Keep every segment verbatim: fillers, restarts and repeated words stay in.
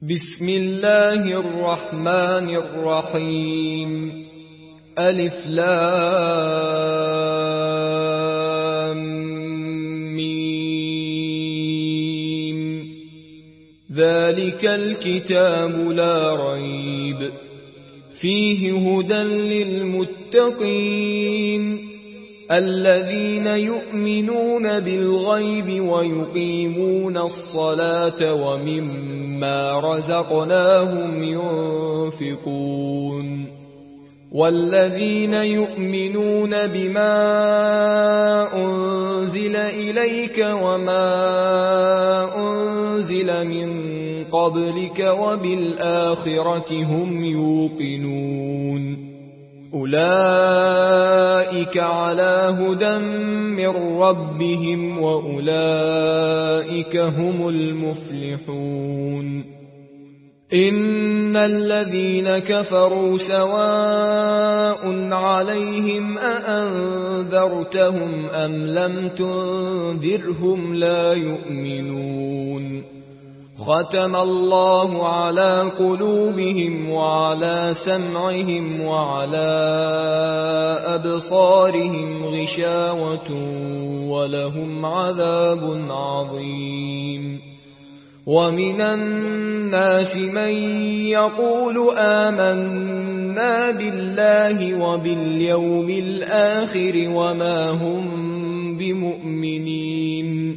بسم الله الرحمن الرحيم. ألف لام ميم. ذلك الكتاب لا ريب فيه هدى للمتقين الذين يؤمنون بالغيب ويقيمون الصلاة ومما رزقناهم ينفقون والذين يؤمنون بما أنزل إليك وما أنزل من قبلك وبالآخرة هم يوقنون أولئك على هدى من ربهم وأولئك هم المفلحون. إن الذين كفروا سواء عليهم أأنذرتهم أم لم تنذرهم لا يؤمنون. ختم الله على قلوبهم وعلى سمعهم وعلى أبصارهم غشاوة ولهم عذاب عظيم. ومن الناس من يقول آمنا بالله وباليوم الآخر وما هم بمؤمنين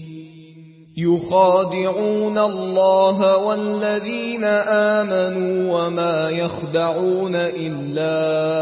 يخادعون الله والذين آمنوا وما يخدعون إلا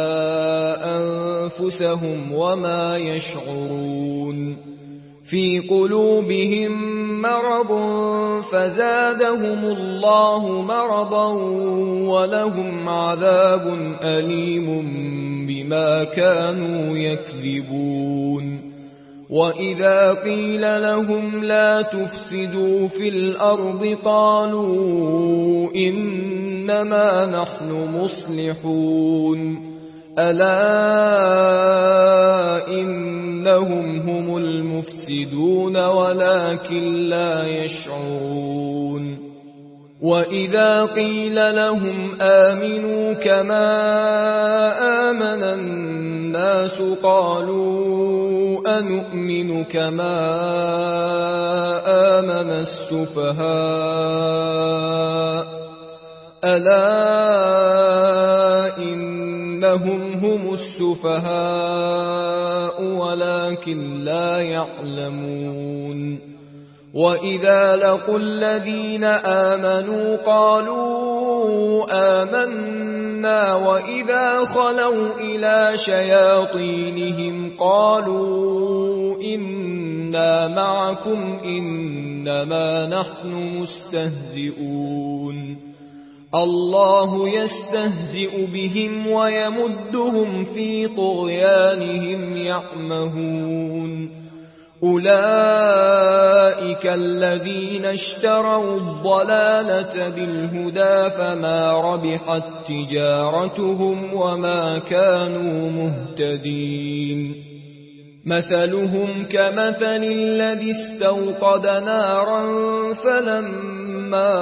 أنفسهم وما يشعرون. في قلوبهم مرض فزادهم الله مرضا ولهم عذاب أليم بما كانوا يكذبون. وإذا قيل لهم لا تفسدوا في الأرض قالوا إنما نحن مصلحون ألا إنهم هم المفسدون ولكن لا يشعرون. وإذا قيل لهم آمنوا كما آمن الناس قالوا أنؤمن كما آمن السفهاء ألا إنهم هم السفهاء ولكن لا يعلمون. وإذا لقوا الذين آمنوا قالوا آمنا وإذا خلوا إلى شياطينهم قالوا إنا معكم إنما نحن مستهزئون. الله يستهزئ بهم ويمدهم في طغيانهم يعمهون. أولئك الذين اشتروا الضلالة بالهدى فما ربحت تجارتهم وما كانوا مهتدين. مثلهم كمثل الذي استوقد نارا فلما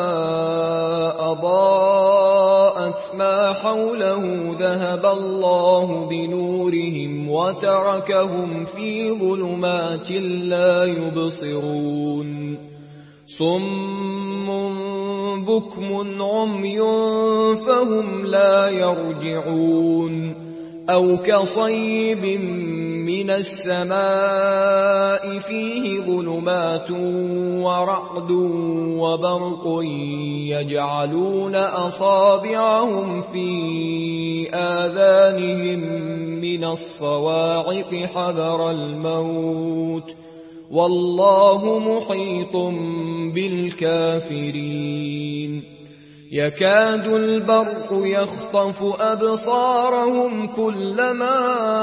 أضاءت ما حوله ذهب الله بنورهم وتركهم في ظلمات لا يبصرون. صم بكم عمي فهم لا يرجعون. أو كصيب من السماء فيه ظلمات ورعد وبرق يجعلون أصابعهم في آذانهم من الصواعق حذر الموت والله محيط بالكافرين. يكاد البرق يخطف أبصارهم كلما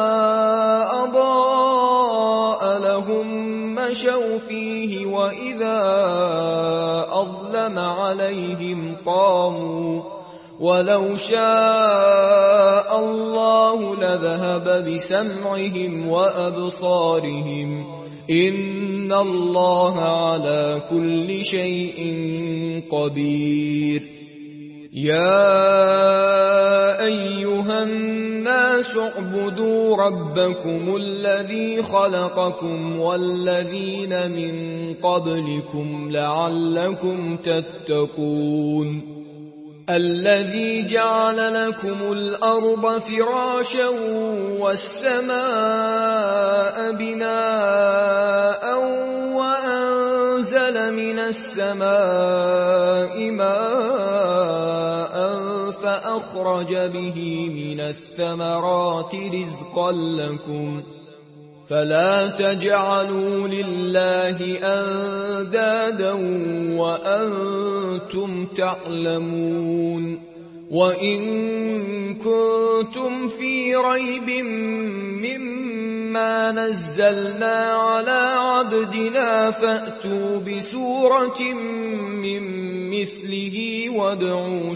أضاء لهم مشوا فيه وإذا أظلم عليهم قاموا ولو شاء الله لذهب بسمعهم وأبصارهم إن الله على كل شيء قدير. يا أيها الناس اعبدوا ربكم الذي خلقكم والذين من قبلكم لعلكم تتقون الذي جعل لكم الأرض فراشا والسماء بناء وأنزل من السماء ماء فأخرج به من الثمرات رزقا لكم فلا تجعلوا لله أندادا وأنتم تعلمون وإن كنتم في ريب مما نزلنا على عبدنا فأتوا بسورة من مثله وادعوا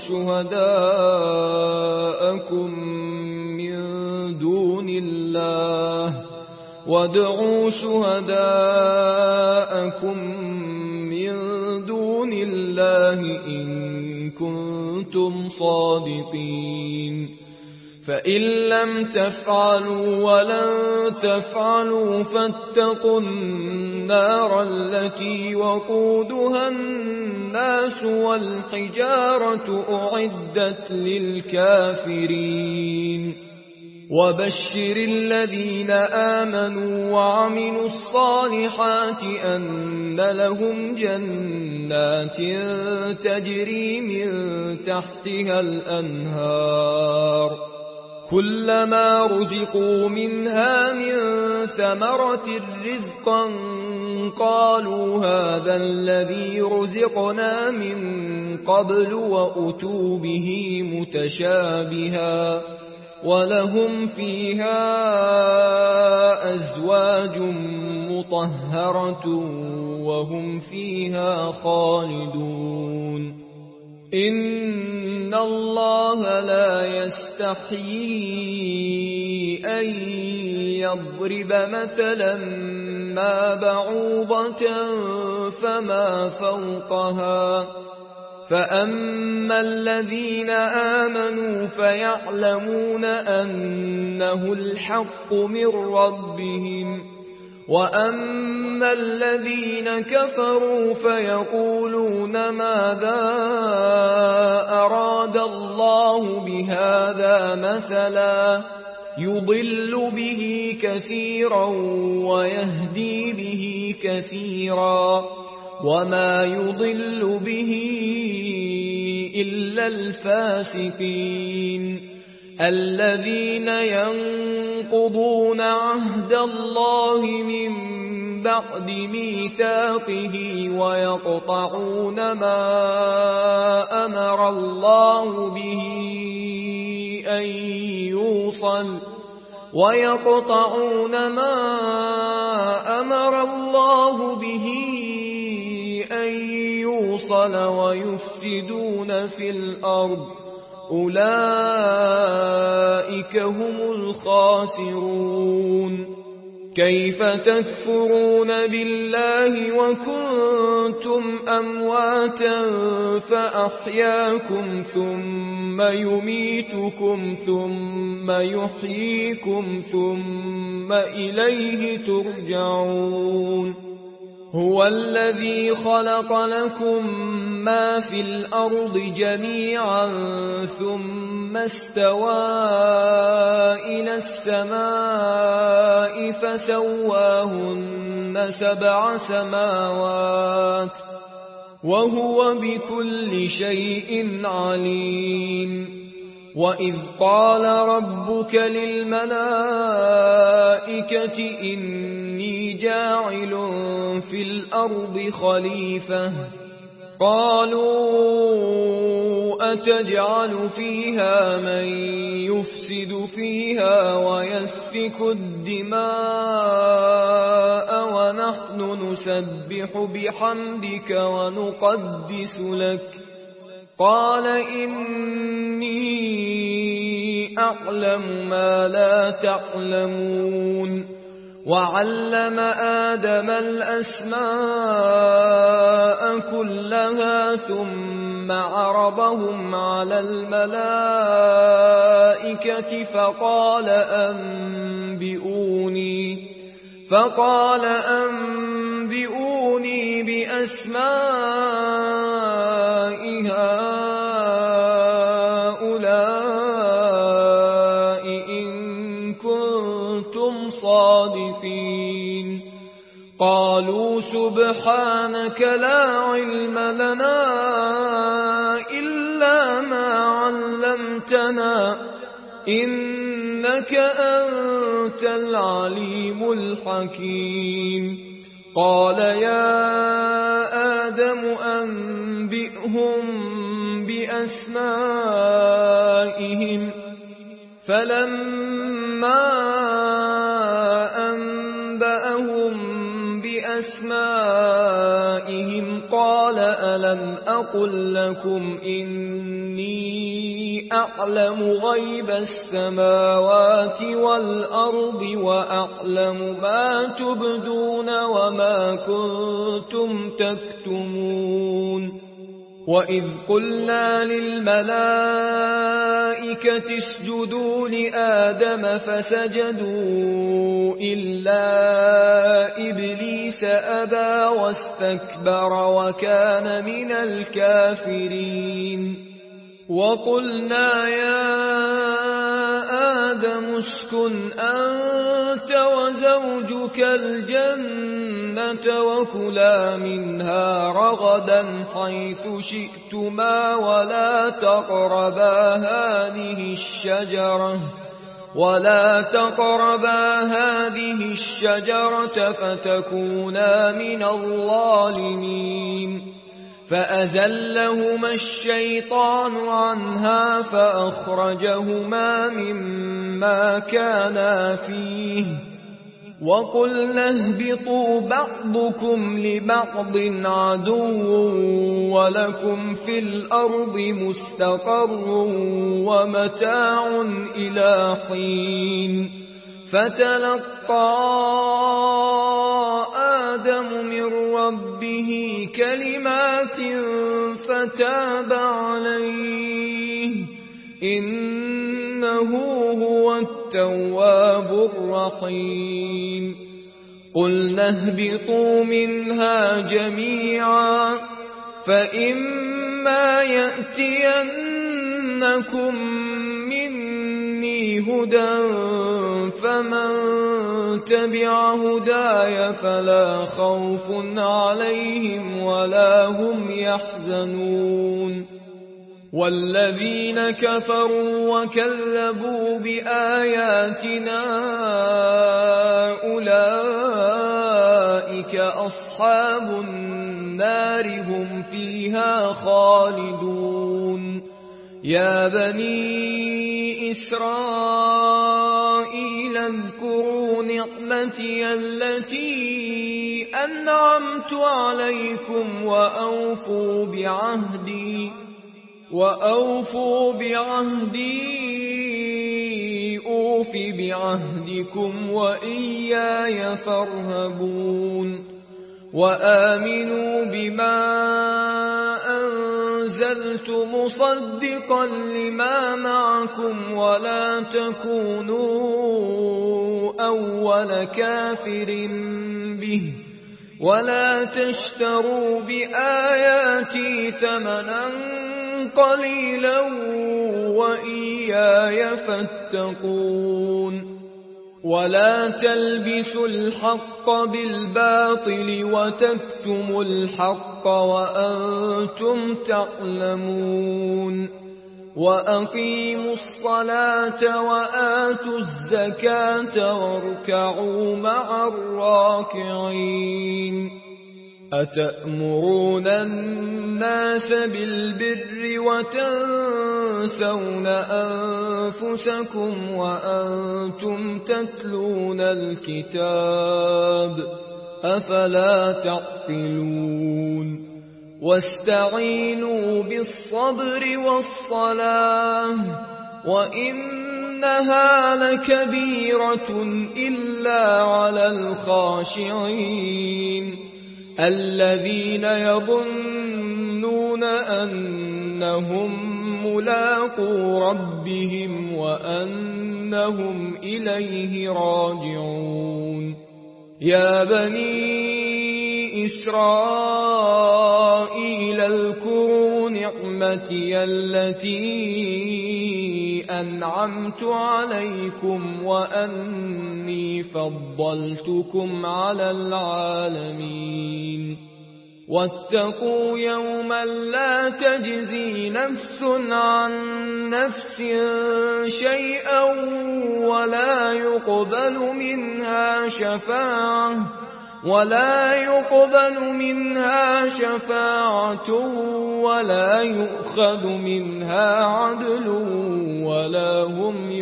شهداءكم من دون الله وادعوا شهداءكم من دون الله إن كنتم صادقين فإن لم تفعلوا ولن تفعلوا فاتقوا النار التي وقودها الناس والحجارة أعدت للكافرين وبشر الذين آمنوا وعملوا الصالحات أن لهم جنات تجري من تحتها الأنهار كلما رزقوا منها من ثمرة رزقا قالوا هذا الذي رزقنا من قبل وأتوا به متشابها ولهم فيها أزواج مطهرة وهم فيها خالدون إن الله لا يستحيي أن يضرب مثلا ما بعوضة فما فوقها فأما الذين آمنوا فيعلمون أنه الحق من ربهم وأما الذين كفروا فيقولون ماذا أراد الله بهذا مثلا يضل به كثيرا ويهدي به كثيرا وما يضل به إلا الفاسقين الذين ينقضون عهد الله من بعد ميثاقه ويقطعون ما أمر الله به أن يوصل ويقطعون ما أمر الله به أن يوصل ويفسدون في الأرض أولئك هم الخاسرون كيف تكفرون بالله وكنتم أمواتا فأحياكم ثم يميتكم ثم يحييكم ثم إليه ترجعون هو الذي خلق لكم ما في الأرض جميعا ثم استوى إلى السماء فسواهن سبع سماوات وهو بكل شيء عليم وإذ قال ربك للملائكة إني جاعل في الأرض خليفة قالوا أتجعل فيها من يفسد فيها ويسفك الدماء ونحن نسبح بحمدك ونقدس لك قال إني أعلم ما لا تعلمون وعلم آدم الأسماء كلها ثم ثم عرضهم على الملائكة فقال أنبئوني فقال أنبئوني بأسماء هؤلاء إن كنتم صادقين قالوا سبحانك لا علم لنا إلا ما علمتنا إنك أنت العليم الحكيم قال يا آدم أنبئهم بأسمائهم فلما أنبأهم بأسمائهم قال ألم أقل لكم إني أعلم غيب السماوات والأرض وأعلم ما تبدون وما كنتم تكتمون وإذ قلنا للملائكة اسجدوا لآدم فسجدوا إلا إبليس أبى واستكبر وكان من الكافرين وقلنا يا آدم اسكن أنت وزوجك الجنة وكلا منها رغدا حيث شئتما ولا تقربا هذه الشجرة ولا تقربا هذه الشجرة فتكونا من الظالمين فأزلهما الشيطان عنها فأخرجهما مما كانا فيه وقلنا اهبطوا بعضكم لبعض عدو ولكم في الأرض مستقر ومتاع إلى حين فتلقى آدم من ربه كلمات فتاب عليه إنه هو التواب الرحيم قلنا اهبطوا منها جميعا فإما يأتينكم مني هدى فمن تبع هداي فلا خوف عليهم ولا هم يحزنون والذين كفروا وكذبوا بآياتنا أولئك أصحاب النار هم فيها خالدون يا بني إسرائيل اذكروا نعمتي التي أنعمت عليكم وأوفوا بعهدي وأوفوا بعهدي أوف بعهدكم وإياي فارهبون وآمنوا بما أنزلت مصدقا لما معكم ولا تكونوا أول كافر به ولا تشتروا بآياتي ثمنا قليلا وإياي فاتقون ولا تلبسوا الحق بالباطل وتكتموا الحق وأنتم تعلمون وأقيموا الصلاة وآتوا الزكاة واركعوا مع الراكعين أتأمرون الناس بالبر وتنسون أنفسكم وأنتم تتلون الكتاب أفلا تعقلون واستعينوا بالصبر والصلاة وإنها لكبيرة إلا على الخاشعين الذين يظنون أن أنهم ملاقو ربهم وأنهم إليه راجعون. يا بني إسرائيل اذكروا نعمتي التي أنعمت عليكم وأني فضلتكم على العالمين. واتقوا يوما لا تجزي نفس عن نفس شيئا ولا يقبل منها شفاعة ولا يقبل منها شفاعة ولا يؤخذ منها عدل ولا هم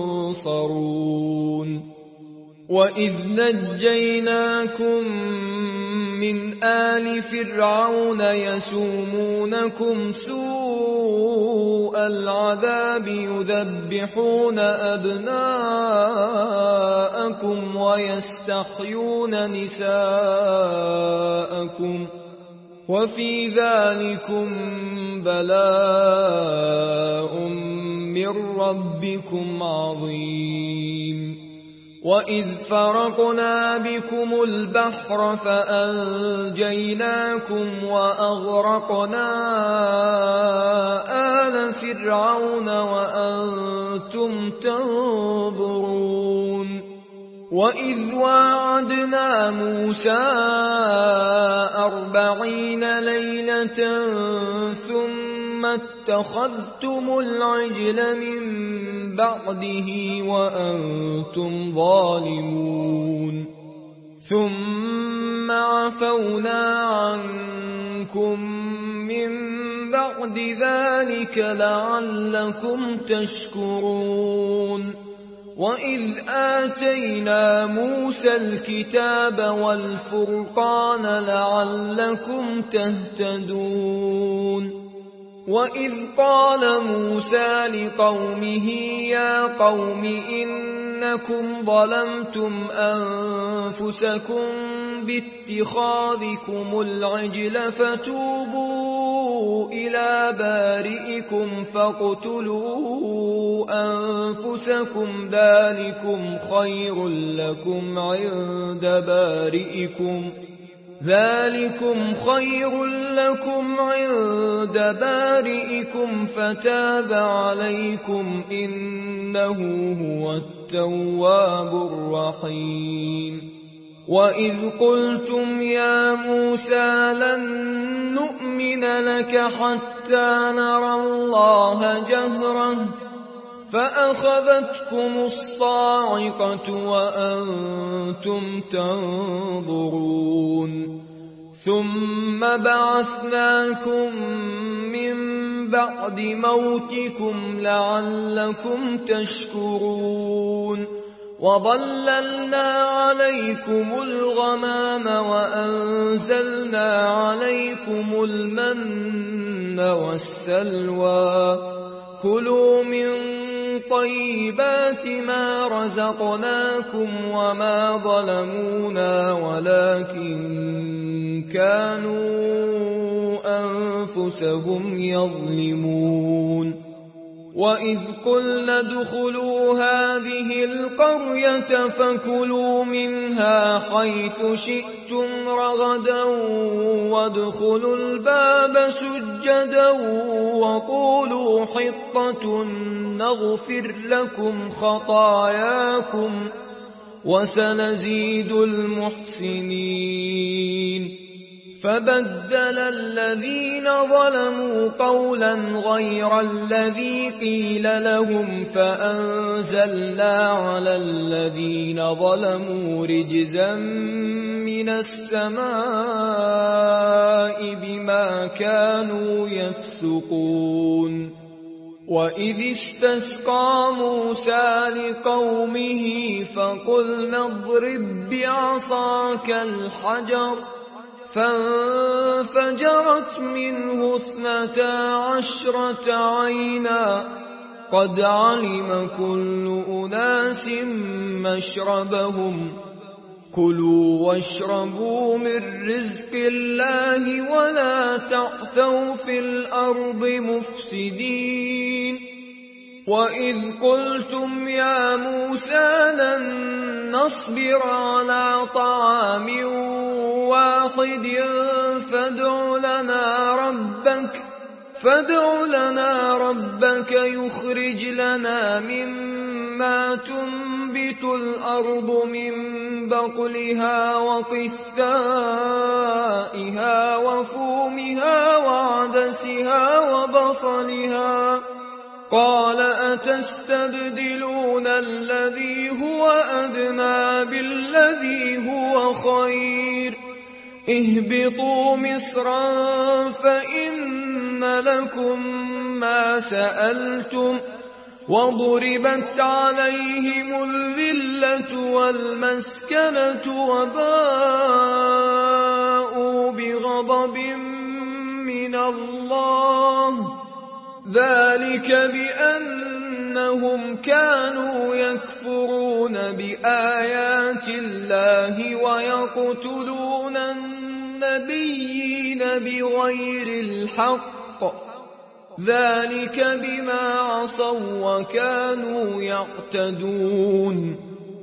ينصرون. وإذ نجيناكم من آل فرعون يسومونكم سوء العذاب يذبحون أبناءكم ويستحيون نساءكم وفي ذلكم بلاء من ربكم عظيم. وإذ فرقنا بكم البحر فأنجيناكم وأغرقنا آل فرعون وأنتم تنظرون. وإذ واعدنا موسى أربعين ليلة ثم اتخذتم العجل من بعده وأنتم ظالمون. ثم عفونا عنكم من بعد ذلك لعلكم تشكرون. وإذ آتينا موسى الكتاب والفرقان لعلكم تهتدون. وإذ قال موسى لقومه يا قوم إنكم ظلمتم أنفسكم باتخاذكم العجل فتوبوا إلى بارئكم فاقتلوا أنفسكم ذلكم خير لكم عند بارئكم ذلكم خير لكم عند بارئكم فتاب عليكم إنه هو التواب الرحيم. وإذ قلتم يا موسى لن نؤمن لك حتى نرى الله جهرة فأخذتكم الصاعقة وأنتم تنظرون. ثم بعثناكم من بعد موتكم لعلكم تشكرون. وظللنا عليكم الغمام وأنزلنا عليكم المن والسلوى كلوا من طيبات ما رزقناكم وما ظلمونا ولكن كانوا أنفسهم يظلمون. وإذ قلنا ادخلوا هذه القرية فكلوا منها حيث شئتم رغدا وادخلوا الباب سجدا وقولوا حطة نغفر لكم خطاياكم وسنزيد المحسنين. فبدل الذين ظلموا قولا غير الذي قيل لهم فأنزلنا على الذين ظلموا رجزا من السماء بما كانوا يفسقون. وإذ استسقى موسى لقومه فقلنا اضرب بعصاك الحجر فانفجرت منه اثنتا عشرة عينا قد علم كل أناس مشربهم كلوا واشربوا من رزق الله ولا تعثوا في الأرض مفسدين وإذ قلتم يا موسى لن نصبر على طعام واحد فادع لنا ربك فادع لنا ربك يخرج لنا مما تنبت الأرض من بقلها وقثائها وفومها وعدسها وبصلها قال أتستبدلون الذي هو أدنى بالذي هو خير اهبطوا مصرا فإن لكم ما سألتم وضربت عليهم الذلة والمسكنة وباءوا بغضب من الله ذلك بأنهم كانوا يكفرون بآيات الله ويقتلون النبيين بغير الحق ذلك بما عصوا وكانوا يعتدون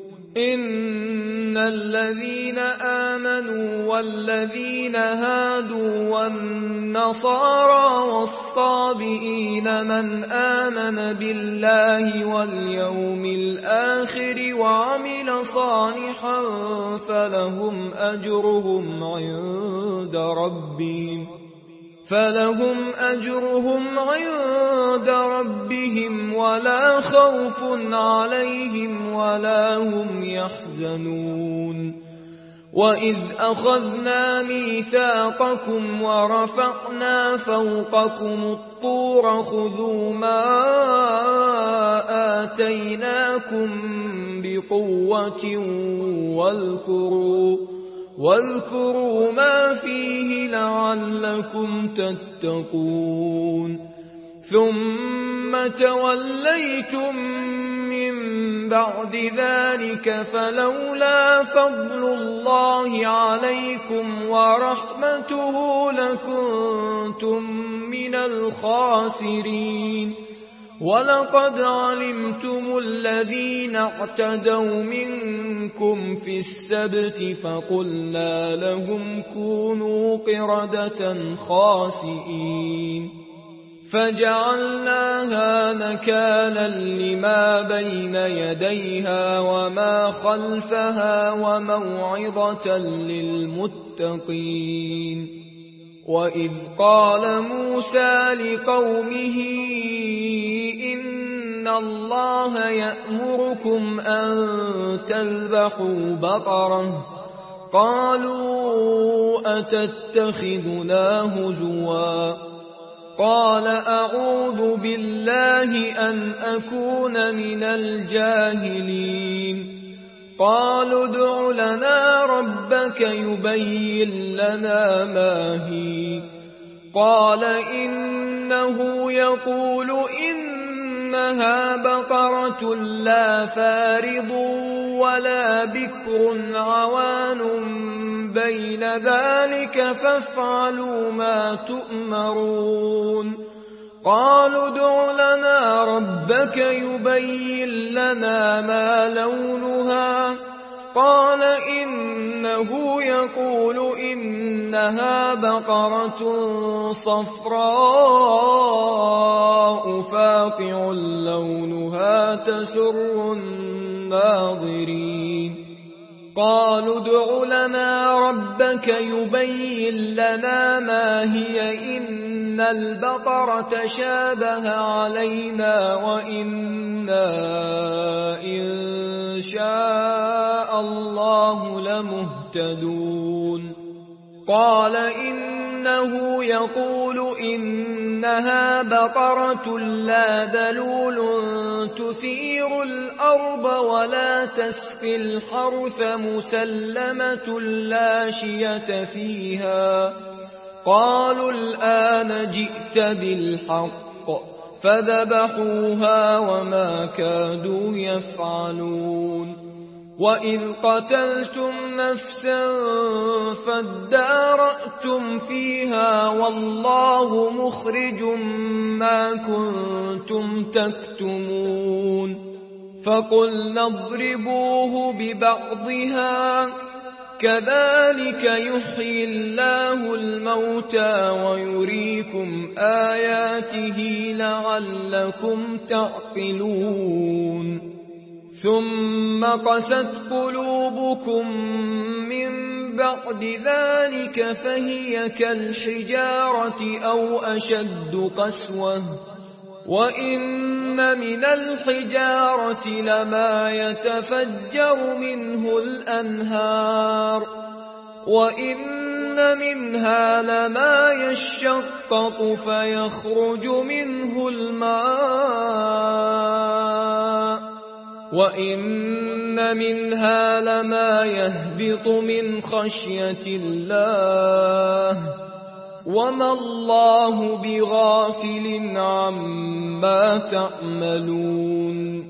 إن الذين آمنوا والذين هادوا والنصارى والصابئين من آمن بالله واليوم الآخر وعمل صالحا فلهم أجرهم عند ربهم فلهم أجرهم عند ربهم ولا خوف عليهم ولا هم يحزنون وإذ أخذنا ميثاقكم ورفعنا فوقكم الطور خذوا ما آتيناكم بقوة واذكروا واذكروا ما فيه لعلكم تتقون ثم توليتم من بعد ذلك فلولا فضل الله عليكم ورحمته لكنتم من الخاسرين ولقد علمتم الذين اعتدوا منكم في السبت فقلنا لهم كونوا قردة خاسئين فجعلناها نكالا لما بين يديها وما خلفها وموعظة للمتقين وإذ قال موسى لقومه إن الله يأمركم أن تذبحوا بقرة قالوا أتتخذنا هزوا قال أعوذ بالله أن أكون من الجاهلين قالوا ادع لنا ربك يبين لنا ما هي قال إنه يقول إنها بقرة لا فارض ولا بكر عوان بين ذلك فافعلوا ما تؤمرون قالوا ادع لنا ربك يبين لنا ما لونها قال إنه يقول إنها بقرة صفراء فاقع لونها تسر الناظرين قالوا ادع لنا ربك يبين لنا ما هي إن البقرة شابه علينا وإنا إن شاء الله لمهتدون قال إنه يقول إنها بقرة لا ذلول تثير الأرض ولا تسقي الحرث مسلمة لا شية فيها قالوا الآن جئت بالحق فذبحوها وما كادوا يفعلون وإذ قتلتم نفسا فادارأتم فيها والله مخرج ما كنتم تكتمون فقلنا اضربوه ببعضها كذلك يحيي الله الموتى ويريكم آياته لعلكم تعقلون ثم قست قلوبكم من بعد ذلك فهي كالحجارة أو أشد قسوة وإن من الحجارة لما يتفجر منه الأنهار وإن منها لما يشقق فيخرج منه الماء وإن منها لما يهبط من خشية الله وما الله بغافل عما تعملون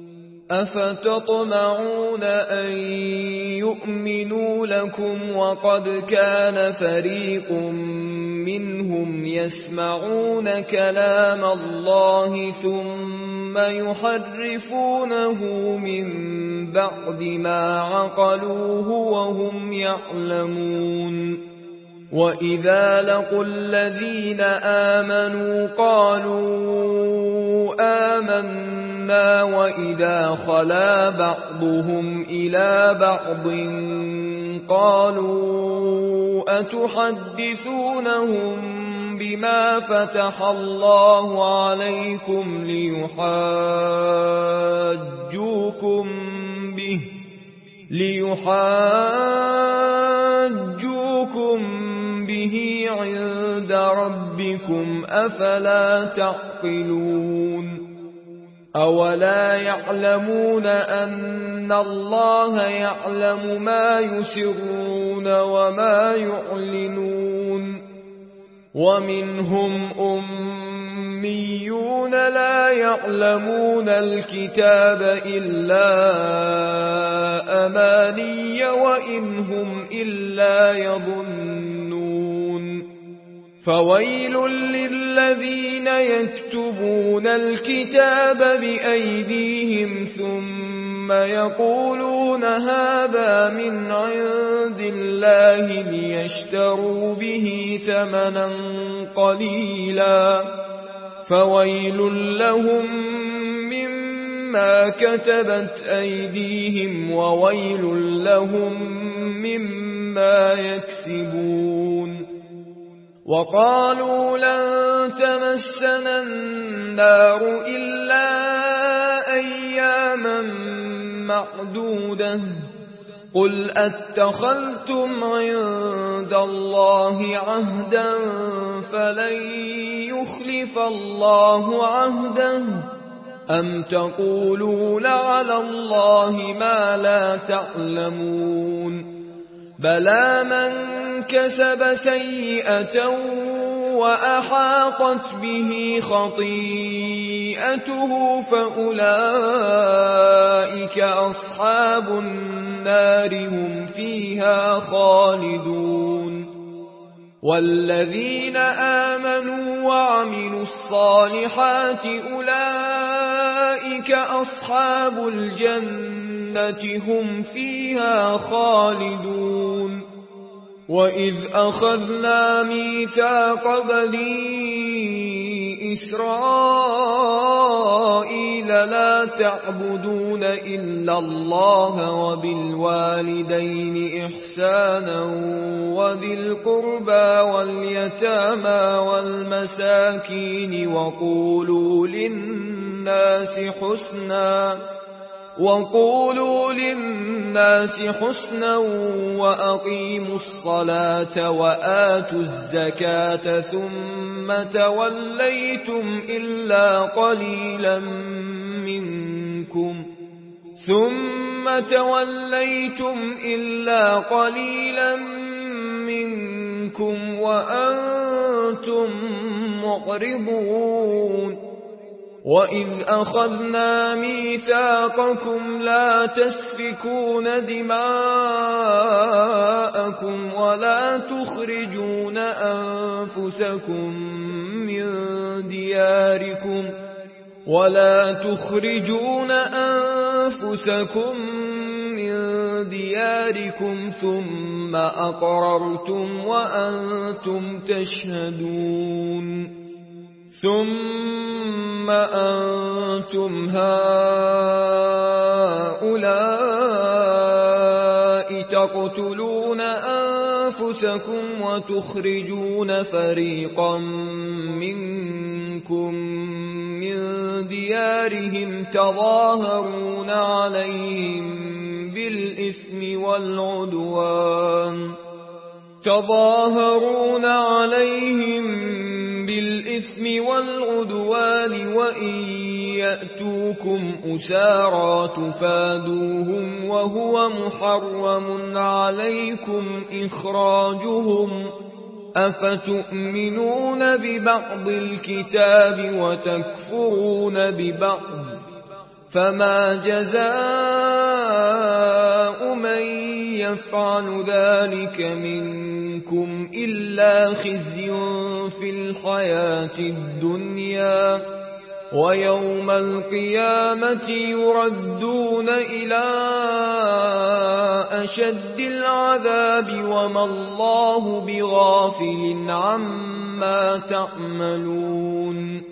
أفتطمعون أن يؤمنوا لكم وقد كان فريق منهم يسمعون كلام الله ثم يحرفونه من بعد ما عقلوه وهم يعلمون وإذا لقوا الذين آمنوا قالوا آمنا وإذا خلا بعضهم إلى بعض قالوا أتحدثونهم بما فتح الله عليكم ليحاجوكم به ليحاجوكم به عند ربكم أفلا تعقلون أولا يعلمون أن الله يعلم ما يسرون وما يعلنون ومنهم أميون لا يعلمون الكتاب إلا أماني وإن هم إلا يظنون فويل للذين يكتبون الكتاب بأيديهم ثم يقولون هذا من عند الله ليشتروا به ثمنا قليلا فويل لهم مما كتبت أيديهم وويل لهم مما يكسبون وقالوا لن تمسنا النار إلا أياما معدودة قل أتخذتم عند الله عهدا فلن يخلف الله عهده أم تقولون على الله ما لا تعلمون بلى من كسب سيئة وأحاطت به خطيئته فأولئك أصحاب النار هم فيها خالدون والذين آمنوا وعملوا الصالحات أولئك أصحاب الجنة هم فيها خالدون وإذ أخذنا ميثاق بني إسرائيل لا تعبدون إلا الله وبالوالدين إحسانا وذي القربى واليتامى والمساكين وقولوا للناس حسنا وقولوا للناس حسنا وأقيموا الصلاة وآتوا الزكاة ثم توليتم إلا قليلا منكم ثم توليتم إلا قليلا منكم وأنتم معرضون وَإِذْ أَخَذْنَا مِيثَاقَكُمْ لَا تَسْفِكُونَ دِمَاءَكُمْ وَلَا تُخْرِجُونَ أَنفُسَكُم مِّن دِيَارِكُمْ وَلَا تُخْرِجُونَ أَنفُسَكُم مِّن دِيَارِكُمْ ثُمَّ أَقْرَرْتُمْ وَأَنتُمْ تَشْهَدُونَ ثُمَّ أَنتُمْ هَؤُلَاءِ تَقْتُلُونَ أَنفُسَكُمْ وَتُخْرِجُونَ فَرِيقًا مِّنكُم مِّن دِيَارِهِمْ تَظَاهَرُونَ عَلَيْهِم بِالْإِثْمِ وَالْعُدْوَانِ تَظَاهَرُونَ عَلَيْهِم بِالْإِثْمِ وَالْعُدْوَانِ وَإِن يَأْتُوكُمْ أُسَارَىٰ تُفَادُوهُمْ وَهُوَ مُحَرَّمٌ عَلَيْكُمْ إِخْرَاجُهُمْ أَفَتُؤْمِنُونَ بِبَعْضِ الْكِتَابِ وَتَكْفُرُونَ بِبَعْضٍ فَمَا جَزَاءُ مَن يَفْعَلُ ذَلِكَ مِنكُمْ إِلَّا خِزْيٌ فِي الْحَيَاةِ الدُّنْيَا وَيَوْمَ الْقِيَامَةِ يُرَدُّونَ إِلَى أَشَدِّ الْعَذَابِ وَمَا اللَّهُ بِغَافِلٍ عَمَّا تَعْمَلُونَ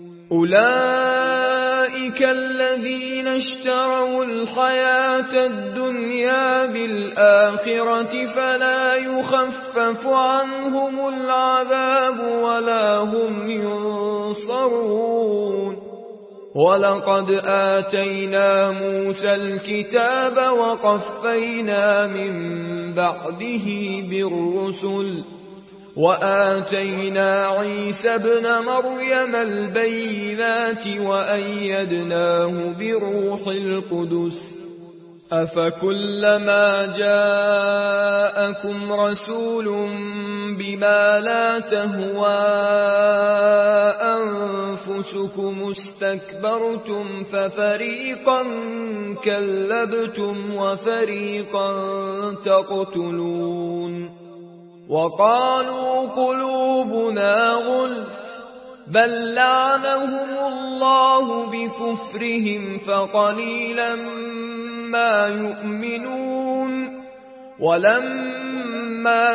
أُولَئِكَ الَّذِينَ اشْتَرَوُا الْحَيَاةَ الدُّنْيَا بِالْآخِرَةِ فَلَا يُخَفَّفُ عَنْهُمُ الْعَذَابُ وَلَا هُمْ يُنصَرُونَ وَلَقَدْ آتَيْنَا مُوسَى الْكِتَابَ وَقَفَّيْنَا مِن بَعْدِهِ بِالرُّسُلِ وَآتَيْنَا عِيسَى ابْنَ مَرْيَمَ الْبَيِّنَاتِ وَأَيَّدْنَاهُ بِرُوحِ الْقُدُسِ أَفَكُلَّمَا جَاءَكُمْ رَسُولٌ بِمَا لَا تَهْوَىٰ أَنفُسُكُمُ اسْتَكْبَرْتُمْ فَفَرِيقًا كَذَّبْتُمْ وَفَرِيقًا تَقْتُلُونَ وَقَالُوا قُلُوبُنَا غُلْفٌ بَل لَّعَنَهُمُ اللَّهُ بِكُفْرِهِمْ فَقَلِيلًا مَّا يُؤْمِنُونَ وَلَمَّا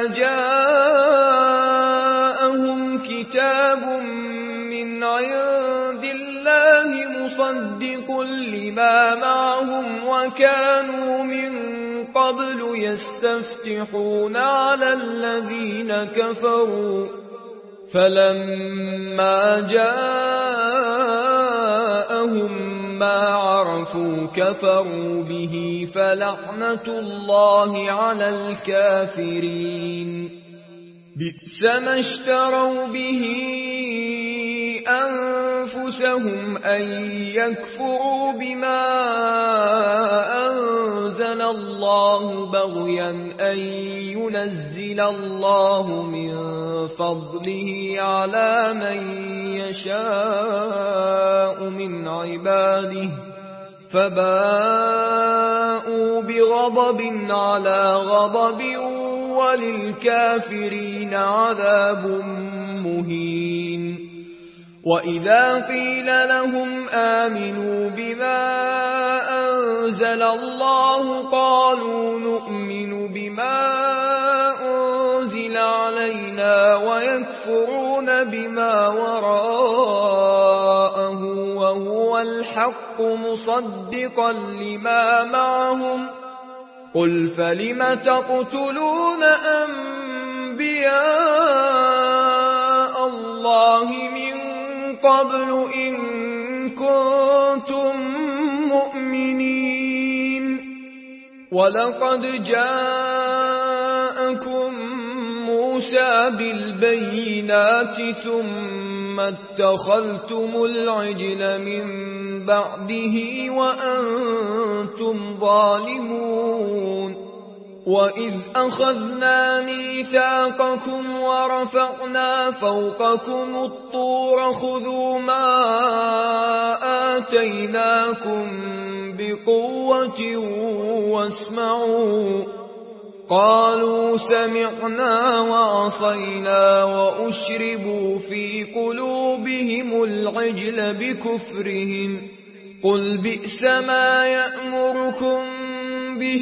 جَاءَهُمْ كِتَابٌ مِّنْ عِندِ اللَّهِ مُصَدِّقٌ لِّمَا مَعَهُمْ وَكَانُوا مِن قَبْلُ يَسْتَفْتِحُونَ عَلَى الَّذِينَ كَفَرُوا فَلَمَّا جَاءَهُم مَّا عَرَفُوا كَفَرُوا بِهِ فَلَعْنَةُ اللَّهِ عَلَى الْكَافِرِينَ بِئْسَ مَا اشْتَرَوْا بِهِ أَنفُسَهُمْ أَن يَكْفُرُوا بِمَا أَنزَلَ اللَّهُ بَغْيًا أَن يُنَزِّلَ اللَّهُ مِن فَضْلِهِ عَلَىٰ مَن يَشَاءُ مِنْ عِبَادِهِ فَبَاءُوا بِغَضَبٍ عَلَىٰ غَضَبٍ وَلِلْكَافِرِينَ عَذَابٌ مُّهِينٌ وَإِذَا قِيلَ لَهُمْ آمِنُوا بِمَا أَنزَلَ اللَّهُ قَالُوا نُؤْمِنُ بِمَا أُنزِلَ عَلَيْنَا وَيَكْفُرُونَ بِمَا وَرَاءَهُ وَهُوَ الْحَقُّ مُصَدِّقًا لِّمَا مَعَهُمْ قُلْ فَلِمَ تَقْتُلُونَ أَنبِيَاءَ اللَّهِ مِن قَبْلُ إِن كُنتُم مُّؤْمِنِينَ وَلَقَدْ جَاءَكُم مُّوسَىٰ بِالْبَيِّنَاتِ ثُمَّ اتَّخَذْتُمُ الْعِجْلَ مِن بَعْدِهِ وَأَنتُمْ ظَالِمُونَ وَإِذْ أَخَذْنَا مِيثَاقَكُمْ وَرَفَعْنَا فَوْقَكُمُ الطُّورَ خُذُوا مَا آتَيْنَاكُمْ بِقُوَّةٍ وَاسْمَعُوا قَالُوا سَمِعْنَا وَعَصَيْنَا وَأُشْرِبُوا فِي قُلُوبِهِمُ الْعِجْلَ بِكُفْرِهِمْ قُلْ بِئْسَ مَا يَأْمُرُكُمْ بِهِ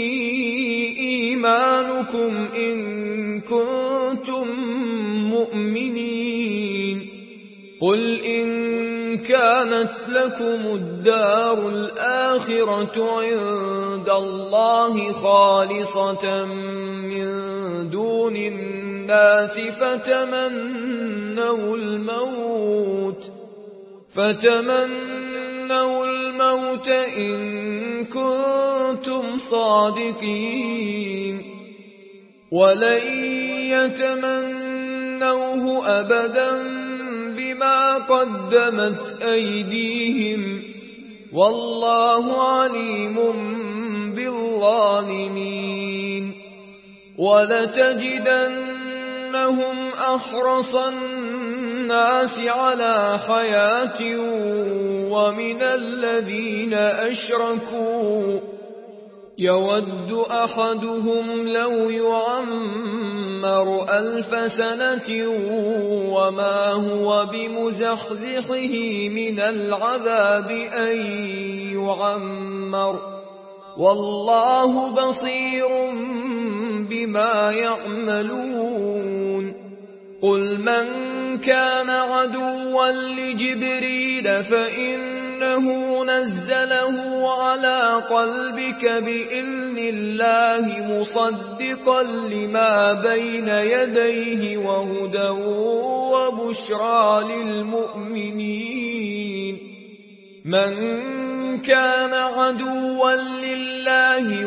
إِيمَانُكُمْ إِن كُنتُم مُّؤْمِنِينَ قُلْ إِن كَانَتْ لَكُمُ الدَّارُ الْآخِرَةُ عِندَ اللَّهِ خَالِصَةً مِّن دُونِ النَّاسِ فَتَمَنَّوُا الْمَوْتَ فَتَمَنَّوُا الْمَوْتَ إِن كُنتُمْ صَادِقِينَ وَلَن يَتَمَنَّوْهُ أَبَدًا بِمَا قَدَّمَتْ أَيْدِيهِمْ وَاللَّهُ عَلِيمٌ بِالظَّالِمِينَ وَلَتَجِدَنَّهُمْ أَحْرَصَ النَّاسِ عَلَى حَيَاةٍ وَمِنَ الَّذِينَ أَشْرَكُوا يَوَدُّ أَحَدُهُمْ لَوْ يُعَمَّرُ أَلْفَ سَنَةٍ وَمَا هُوَ بِمُزَحْزِحِهِ مِنَ الْعَذَابِ أَن يُعَمَّرَ وَاللَّهُ بَصِيرٌ بِمَا يَعْمَلُونَ قُلْ مَنْ كَانَ عَدُوًّا لِجِبْرِيلَ فَإِنَّهُ نَزَّلَهُ عَلَى قَلْبِكَ بِإِذْنِ اللَّهِ مُصَدِّقًا لِمَا بَيْنَ يَدَيْهِ وَهُدًى وَبُشْرَى لِلْمُؤْمِنِينَ مَنْ كَانَ عَدُوًّا لِلَّهِ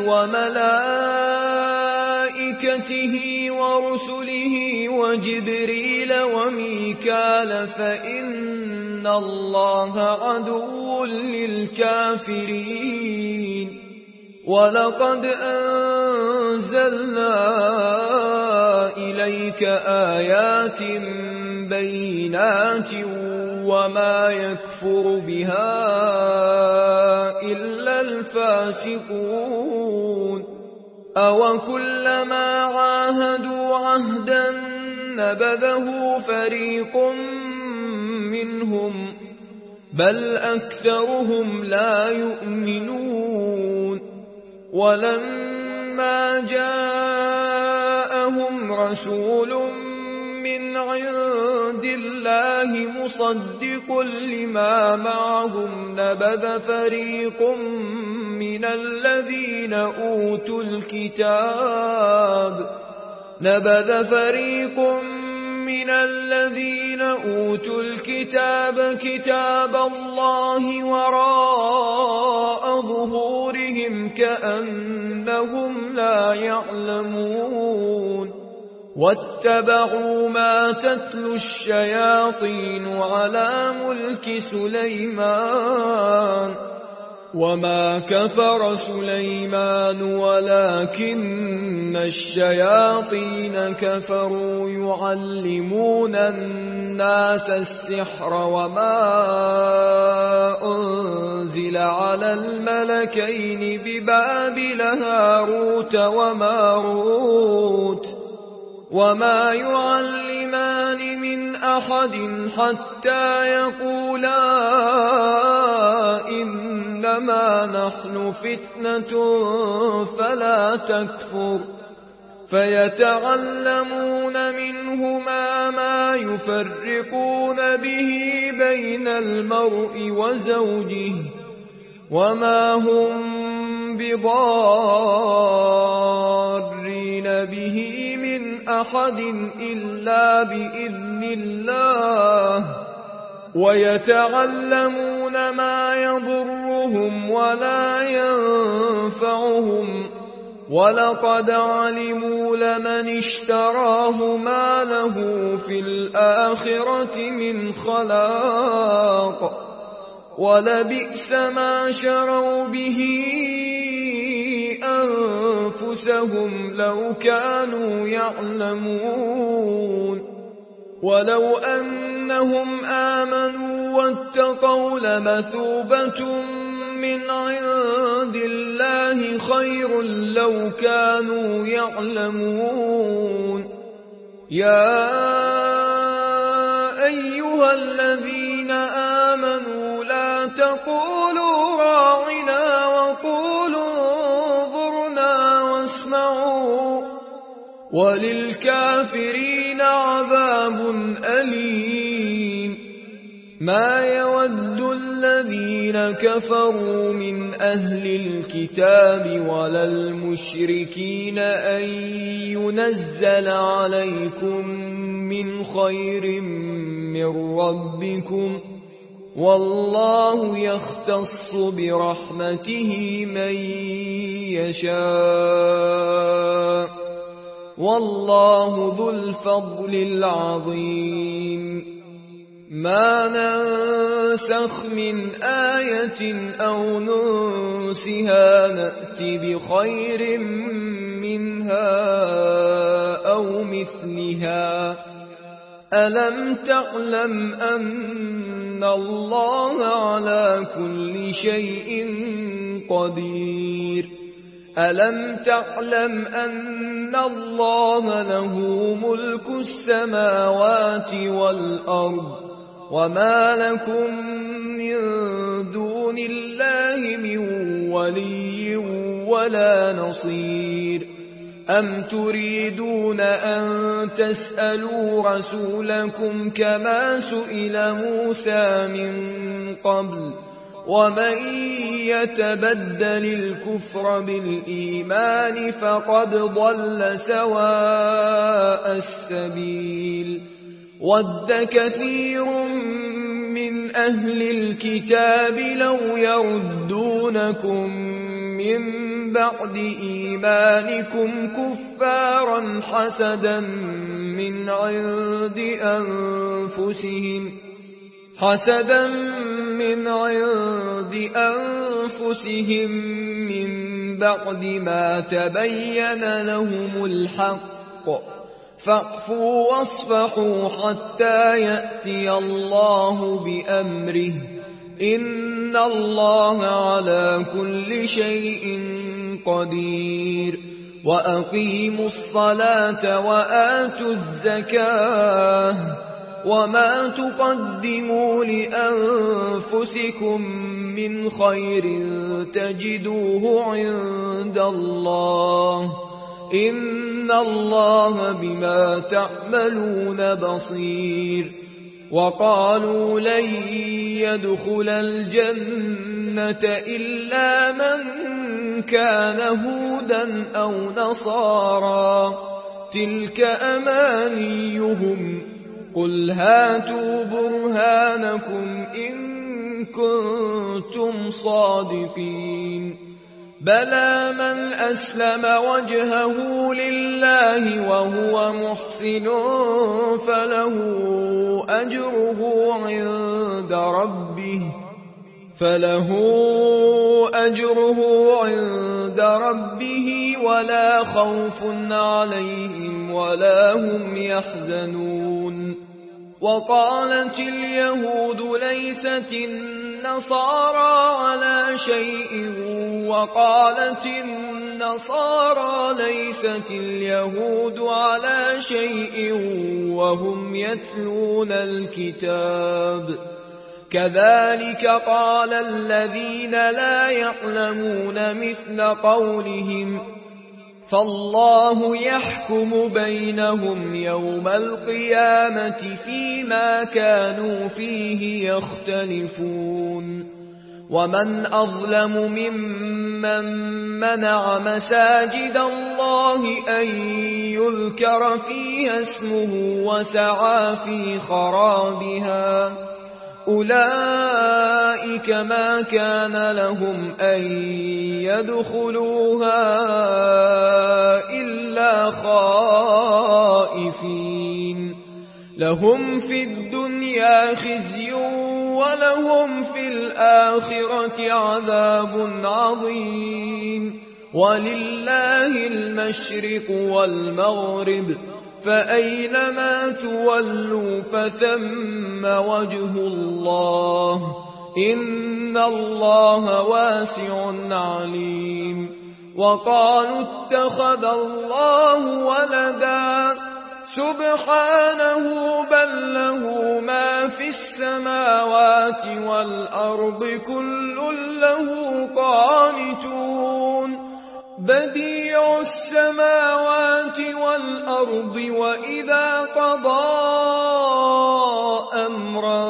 وَمَلَائِكَتِهِ وَرُسُلِهِ وَجِبْرِيلَ وَمِيكَالَ فَإِنَّ اللَّهَ عَدُوٌّ لِلْكَافِرِينَ وَلَقَدْ أَنزَلْنَا إِلَيْكَ آيَاتٍ بَيِّنَاتٍ وَمَا يَكْفُرُ بِهَا إِلَّا الْفَاسِقُونَ أَوَكُلَّمَا عَاهَدُوا عَهْدًا نَبَذَهُ فَرِيقٌ مِّنْهُمْ بَلْ أَكْثَرُهُمْ لَا يُؤْمِنُونَ وَلَمَّا جَاءَهُمْ رَسُولٌ مِّنْ عِندِ اللَّهِ مُصَدِّقٌ لِمَا مَعَهُمْ نَبَذَ فَرِيقٌ مِّنَ الَّذِينَ أُوتُوا الْكِتَابَ نَبَذَ فَرِيقٌ مِّنَ الَّذِينَ أُوتُوا الْكِتَابَ كِتَابَ اللَّهِ وَرَاءَ ظُهُورِهِمْ كَأَنَّهُمْ لَا يَعْلَمُونَ وَاتَّبَعُوا مَا تَتْلُو الشَّيَاطِينُ عَلَى مُلْكِ سُلَيْمَانَ وَمَا كَفَرَ سُلَيْمَانُ وَلَكِنَّ الشَّيَاطِينَ كَفَرُوا يُعَلِّمُونَ النَّاسَ السِّحْرَ وَمَا أُنزِلَ عَلَى الْمَلَكَيْنِ بِبَابِلَ هَارُوتَ وَمَارُوتَ وَمَا يُعَلِّمَانِ مِنْ أَحَدٍ حَتَّى يَقُولَا إِنَّمَا نَحْنُ فِتْنَةٌ فَلَا تَكْفُرْ فَيَتَعَلَّمُونَ مِنْهُمَا مَا يُفَرِّقُونَ بِهِ بَيْنَ الْمَرْءِ وَزَوْجِهِ وَمَا هُمْ بِضَارِّينَ بِهِ مِنْ أَحَدٍ إِلَّا بِإِذْنِ اللَّهِ وَيَتَعَلَّمُونَ مَا يَضُرُّهُمْ وَلَا يَنفَعُهُمْ وَلَقَدْ عَلِمُوا لَمَنِ اشْتَرَاهُ مَا لَهُ فِي الْآخِرَةِ مِنْ خَلَاقٍ وَلَبِئْسَ مَا شَرَوْا بِهِ أنفسهم لو كانوا يعلمون ولو أنهم آمنوا واتقوا لمثوبة من عند الله خير لو كانوا يعلمون يا أيها الذين آمنوا لا تقولوا راعنا وقولوا انظرنا واسمعوا وللكافرين عذاب أليم ما يود الذين كفروا من أهل الكتاب ولا المشركين أن ينزل عليكم من خير من ربكم والله يختص برحمته من يشاء والله ذو الفضل العظيم ما ننسخ من آية أو ننسها نأت بخير منها أو مثلها ألم تعلم أن الله على كل شيء قدير ألم تعلم أن الله له ملك السماوات والأرض وما لكم من دون الله من ولي ولا نصير أم تريدون أن تسألوا رسولكم كما سئل موسى من قبل ومن يتبدل الكفر بالإيمان فقد ضل سواء السبيل ود كثير من أهل الكتاب لو يردونكم من بعد إيمانكم كفارا حسدا من عند أنفسهم حسدا من عند أنفسهم من بعد ما تبين لهم الحق فاعفوا واصفحوا حتى يأتي الله بأمره إن الله على كل شيء قدير وأقيموا الصلاة وآتوا الزكاة وما تقدموا لأنفسكم من خير تجدوه عند الله إن الله بما تعملون بصير وقالوا لن يدخل الجنة إلا من كان هودا أو نصارى تلك أمانيهم قل هاتوا برهانكم إن كنتم صادقين بلى من أسلم وجهه لله وهو محسن فله أجره عند ربه فله أجره عند ربه ولا خوف عليهم ولا هم يحزنون وقالت اليهود ليست النصارى على شيء وقالت النصارى ليست اليهود على شيء وهم يتلون الكتاب كذلك قال الذين لا يعلمون مثل قولهم فالله يحكم بينهم يوم القيامة فيما كانوا فيه يختلفون ومن أظلم ممن منع مساجد الله أن يذكر فيها اسمه وسعى في خرابها أولئك ما كان لهم أن يدخلوها إلا خائفين لهم في الدنيا خزي ولهم في الآخرة عذاب عظيم ولله المشرق والمغرب فأينما تولوا فثم وجه الله إن الله واسع عليم وقالوا اتخذ الله ولدا سبحانه بل له ما في السماوات والأرض كل له قانتون بديع السماوات والأرض وإذا قضى أمرا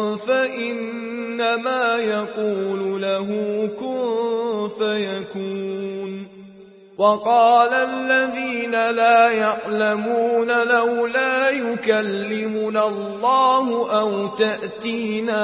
فإنما يقول له كن فيكون وقال الذين لا يعلمون لولا يكلمنا الله أو تأتينا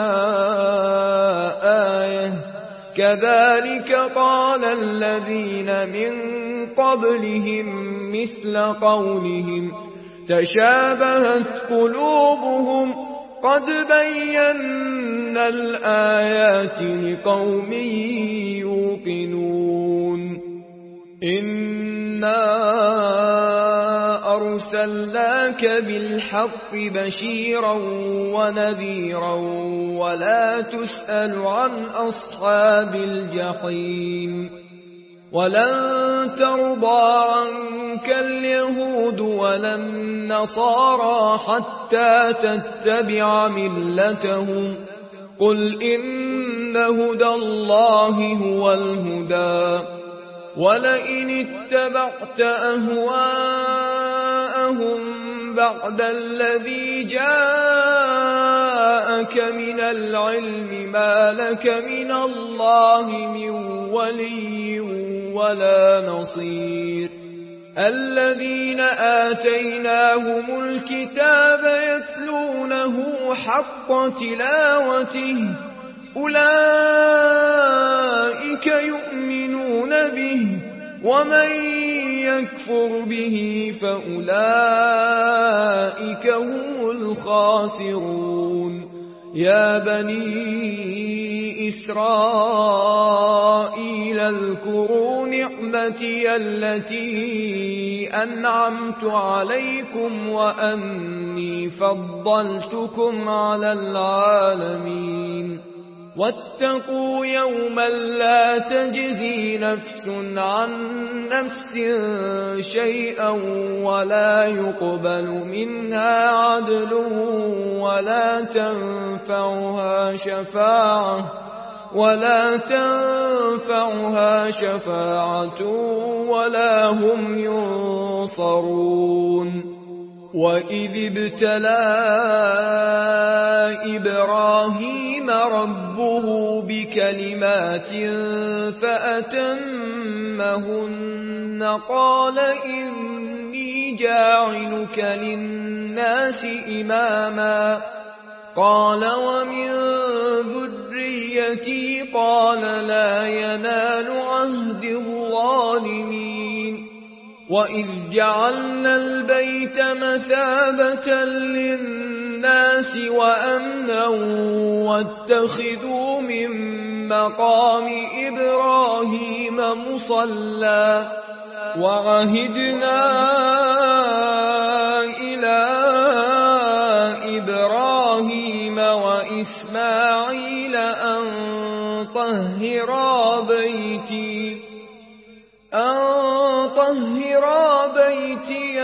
آية كذلك قال الذين من قبلهم مثل قولهم تشابهت قلوبهم قد بينا الآيات لقوم يوقنون إنا أرسلناك بالحق بشيرا ونذيرا ولا تسأل عن أصحاب الجحيم ولن ترضى عنك اليهود ولا النصارى حتى تتبع ملتهم قل إن هدى الله هو الهدى ولئن اتبعت أهواءهم بعد الذي جاءك من العلم ما لك من الله من ولي ولا نصير الذين آتيناهم الكتاب يتلونه حق تلاوته أولئك يؤمنون به ومن يكفر به فأولئك هم الخاسرون يا بني إسرائيل اذكروا نعمتي التي أنعمت عليكم وأني فضلتكم على العالمين واتقوا يوما لا تجزي نفس عن نفس شيئا ولا يقبل منها عدل ولا تنفعها شفاعة ولا تنفعها شفاعة ولا هم ينصرون وإذ ابتلى إبراهيم ربه بكلمات فأتمهن قال إني جاعلك للناس إماما قال ومن ذريتي قال لا ينال عهد الظالمين وإذ جعلنا البيت مثابة للناس وأمنا واتخذوا من مقام إبراهيم مصلى وعهدنا إلى إبراهيم وإسماعيل أن طهرا بيتي أن طهرا بيتي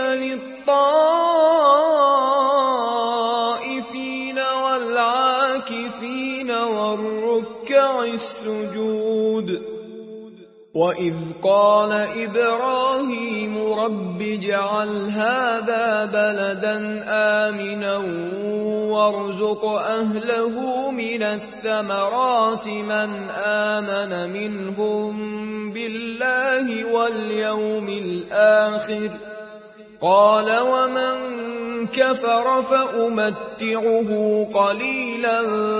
للطائفين والعاكفين والركع السجود وإذ قال إبراهيم رب اجعل هذا بلدا آمنا وارزق أهله من الثمرات من آمن منهم بالله واليوم الآخر قال ومن كفر فأمتعه قليلا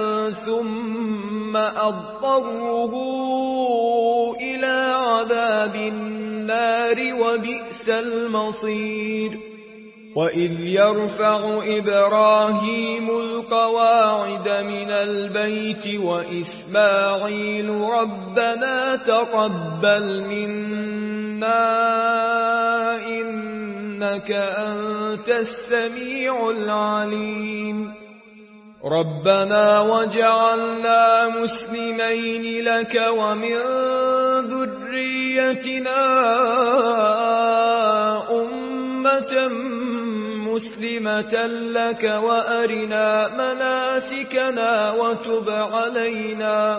ثم أضطره إلى عذاب النار وبئس المصير وإذ يرفع إبراهيم القواعد من البيت وإسماعيل ربنا تقبل منا إنك أنت السميع العليم ربنا وجعلنا مسلمين لك ومن ذريتنا أمة مسلمة لك وأرنا مناسكنا وتب علينا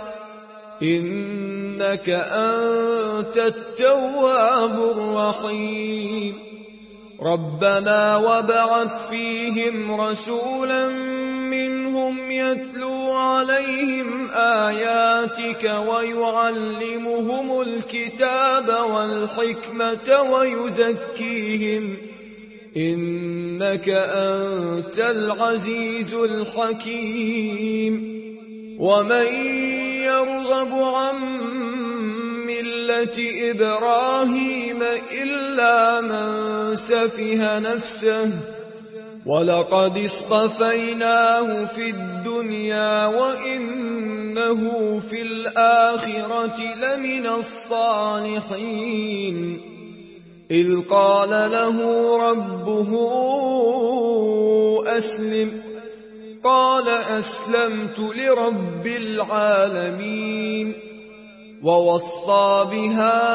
إنك أنت التواب الرحيم ربنا وابعث فيهم رسولا منهم يتلو عليهم آياتك ويعلمهم الكتاب والحكمة ويزكيهم إنك أنت العزيز الحكيم ومن يرغب عن ملة إبراهيم إلا من سفه نفسه ولقد اصطفيناه في الدنيا وإنه في الآخرة لمن الصالحين إذ قال له ربه أسلم قال أسلمت لرب العالمين ووصى بها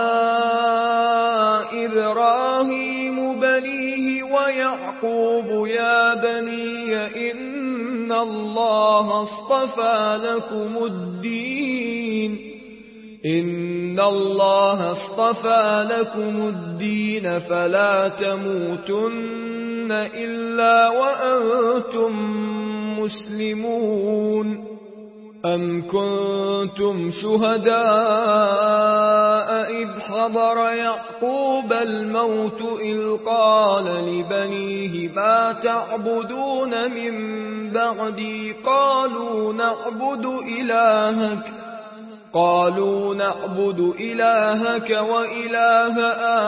إبراهيم بنيه ويعقوب يا بني إن الله اصطفى لكم الدين إن الله اصطفى لكم الدين فلا تموتن إلا وأنتم مسلمون أم كنتم شهداء إذ حضر يعقوب الموت إذ قال لبنيه ما تعبدون من بعدي قالوا نعبد إلهك قالوا نعبد إلهك وإله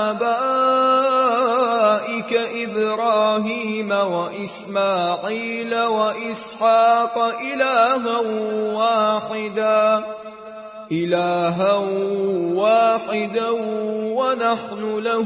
آبائك إبراهيم وإسماعيل وإسحاق إلها واحدا إلها واحدا ونحن له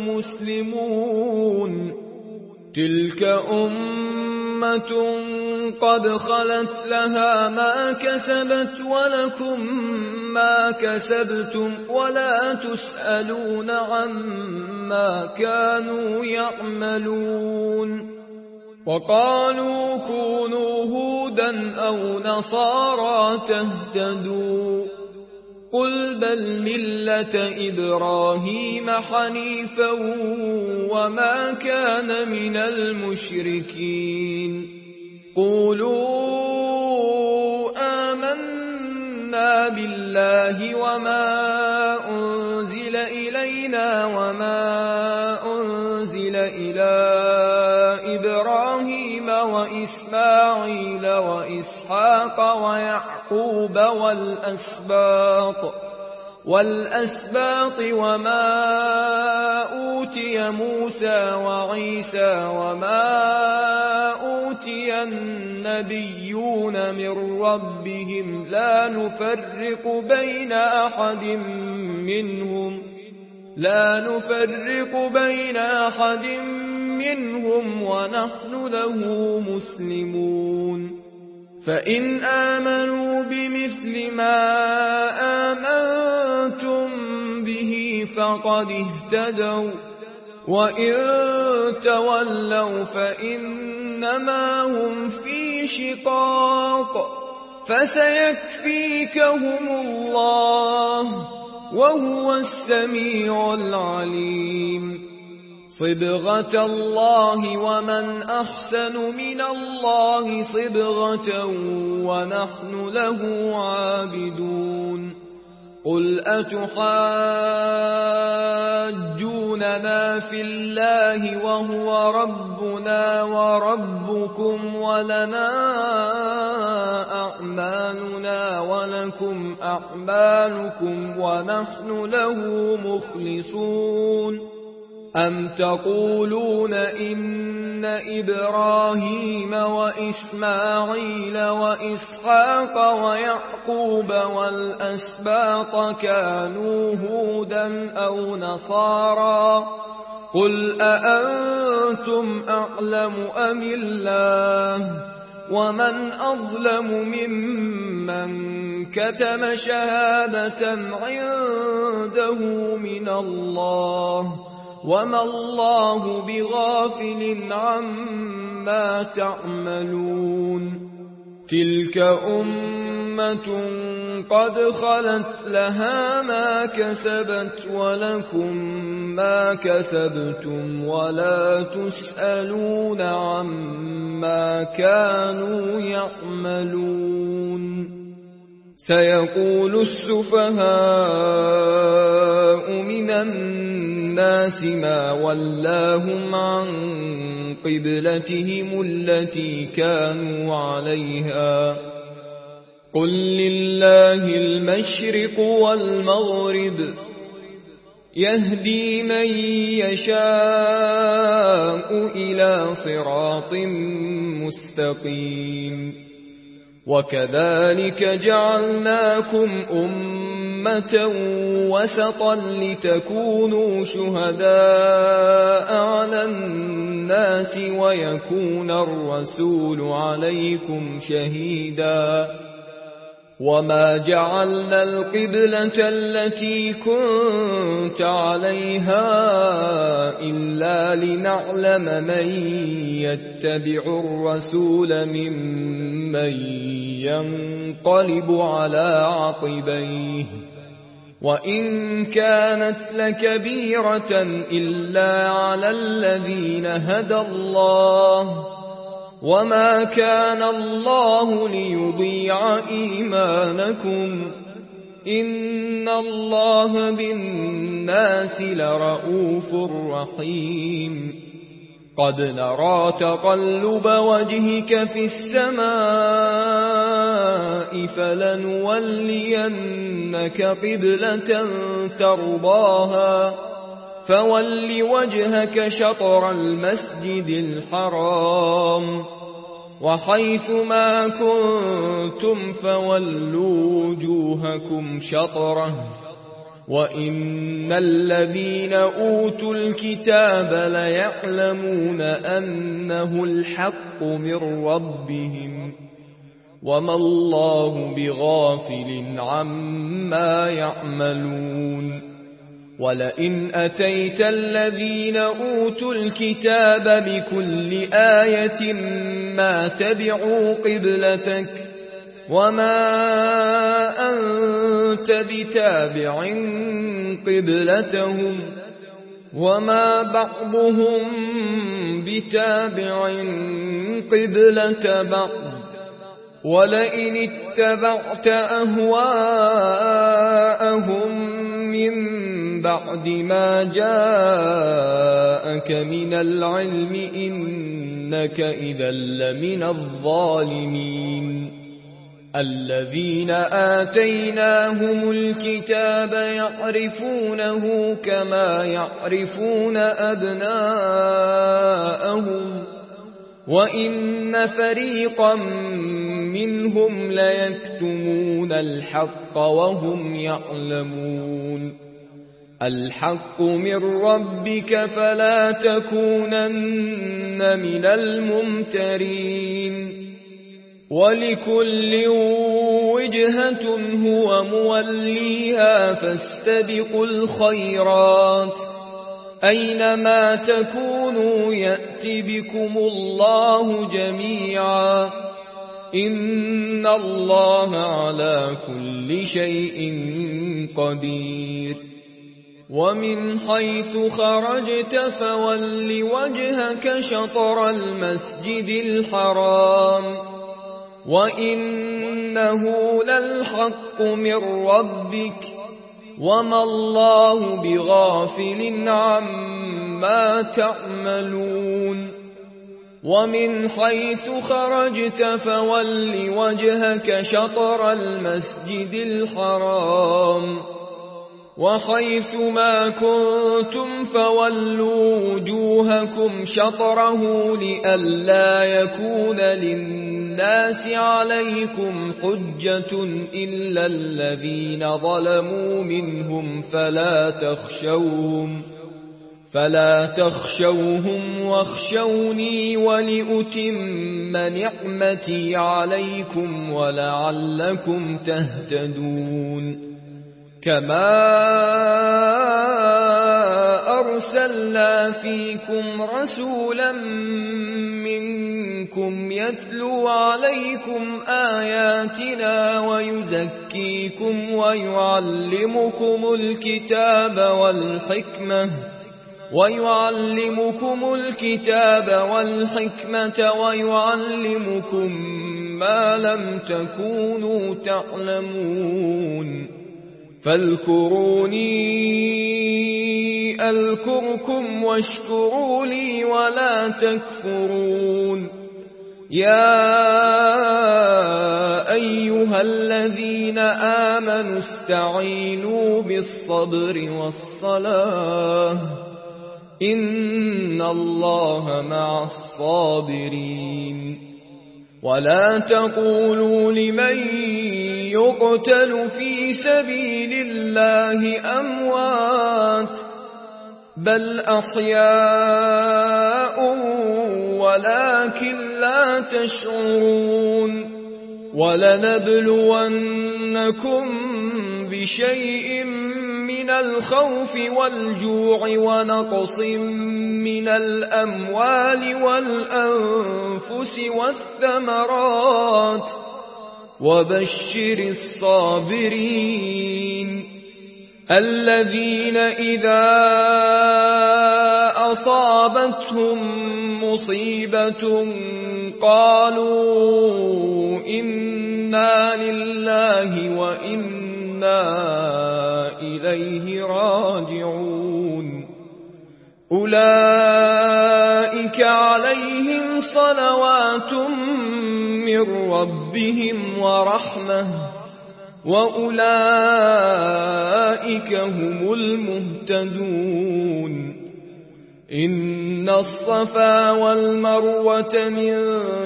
مسلمون تلك أمة قد خلت لها ما كسبت ولكم ما كسبتم ولا تسألون عما كانوا يعملون وقالوا كونوا هودا أو نصارى تهتدوا قل بل ملة إبراهيم حنيفا وما كان من المشركين قولوا آمنا بالله وما أنزل إلينا وما أنزل إلى إبراهيم وإسماعيل وإسحاق ويعقوب والأسباط والأسباط وما أوتي موسى وعيسى وما أوتي النبيون من ربهم لا نفرق بين أحد منهم لا نفرق بين أحد منهم ونحن له مسلمون فإن آمنوا بمثل ما آمنتم به فقد اهتدوا وإن تولوا فإنما هم في شقاق فسيكفيكهم الله وهو السميع العليم صبغة الله ومن أحسن من الله صبغة ونحن له عابدون قل أتحاجوننا في الله وهو ربنا وربكم ولنا أعمالنا ولكم أعمالكم ونحن له مخلصون أم تقولون إن إبراهيم وإسماعيل وإسحاق ويعقوب والأسباط كانوا هودا أو نصارى قل أأنتم أعلم أم الله ومن أظلم ممن كتم شهادة عنده من الله وما الله بغافل عما تعملون تلك أمة قد خلت لها ما كسبت ولكم ما كسبتم ولا تسألون عما كانوا يعملون سيقول السفهاء من الناس ما ولاهم عن قبلتهم التي كانوا عليها قل لله المشرق والمغرب يهدي من يشاء إلى صراط مستقيم وكذلك جعلناكم أمة وسطا لتكونوا شهداء على الناس ويكون الرسول عليكم شهيدا وما جعلنا القبلة التي كنت عليها إلا لنعلم من يتبع الرسول ممن ينقلب على عقبيه وإن كانت لكبيرة إلا على الذين هدى الله وما كان الله ليضيع إيمانكم إن الله بالناس لرؤوف رحيم قد نرى تقلب وجهك في السماء فلنولينك قبلة ترضاها فول وجهك شطر المسجد الحرام وحيث ما كنتم فولوا وجوهكم شطره وإن الذين أوتوا الكتاب ليعلمون أنه الحق من ربهم وما الله بغافل عما يعملون ولئن أتيت الذين أوتوا الكتاب بكل آية ما تبعوا قبلتك وما أنت بتابع قبلتهم وما بعضهم بتابع قبلة بعض ولئن اتبعت أهواءهم من بعد ما جاءك من العلم إنك إذا لمن الظالمين الذين آتيناهم الكتاب يعرفونه كما يعرفون أبناءهم وإن فريقا منهم ليكتمون الحق وهم يعلمون الحق من ربك فلا تكونن من الممترين ولكل وجهة هو موليها فاستبقوا الخيرات أينما تكونوا يأت بكم الله جميعا إن الله على كل شيء قدير ومن حيث خرجت فول وجهك شطر المسجد الحرام وإنه للحق من ربك وما الله بغافل عما تعملون ومن حيث خرجت فول وجهك شطر المسجد الحرام وحيث ما كنتم فولوا وجوهكم شطره لئلا يكون للناس عليكم حجة إلا الذين ظلموا منهم فلا تخشوهم فلا تخشوهم واخشوني ولأتم نعمتي عليكم ولعلكم تهتدون كما أرسلنا فيكم رسولا منكم يتلو عليكم آياتنا ويزكيكم ويعلمكم الكتاب والحكمة ويعلمكم الكتاب والحكمة ويعلمكم ما لم تكونوا تعلمون فاذكروني أذكركم واشكروا لي ولا تكفرون يا أيها الذين آمنوا استعينوا بالصبر والصلاة إن الله مع الصابرين ولا تقولوا لمن يقتل في سبيل الله أموات بل أحياء ولكن لا تشعرون ولنبلونكم بشيء من الخوف والجوع ونقص من الأموال والأنفس والثمرات وبشر الصابرين الذين إذا أصابتهم مصيبة قالوا إنا لله وإنا إليه راجعون أولئك عليهم صلوات من ربهم ورحمة وأولئك هم المهتدون إن الصفا والمروة من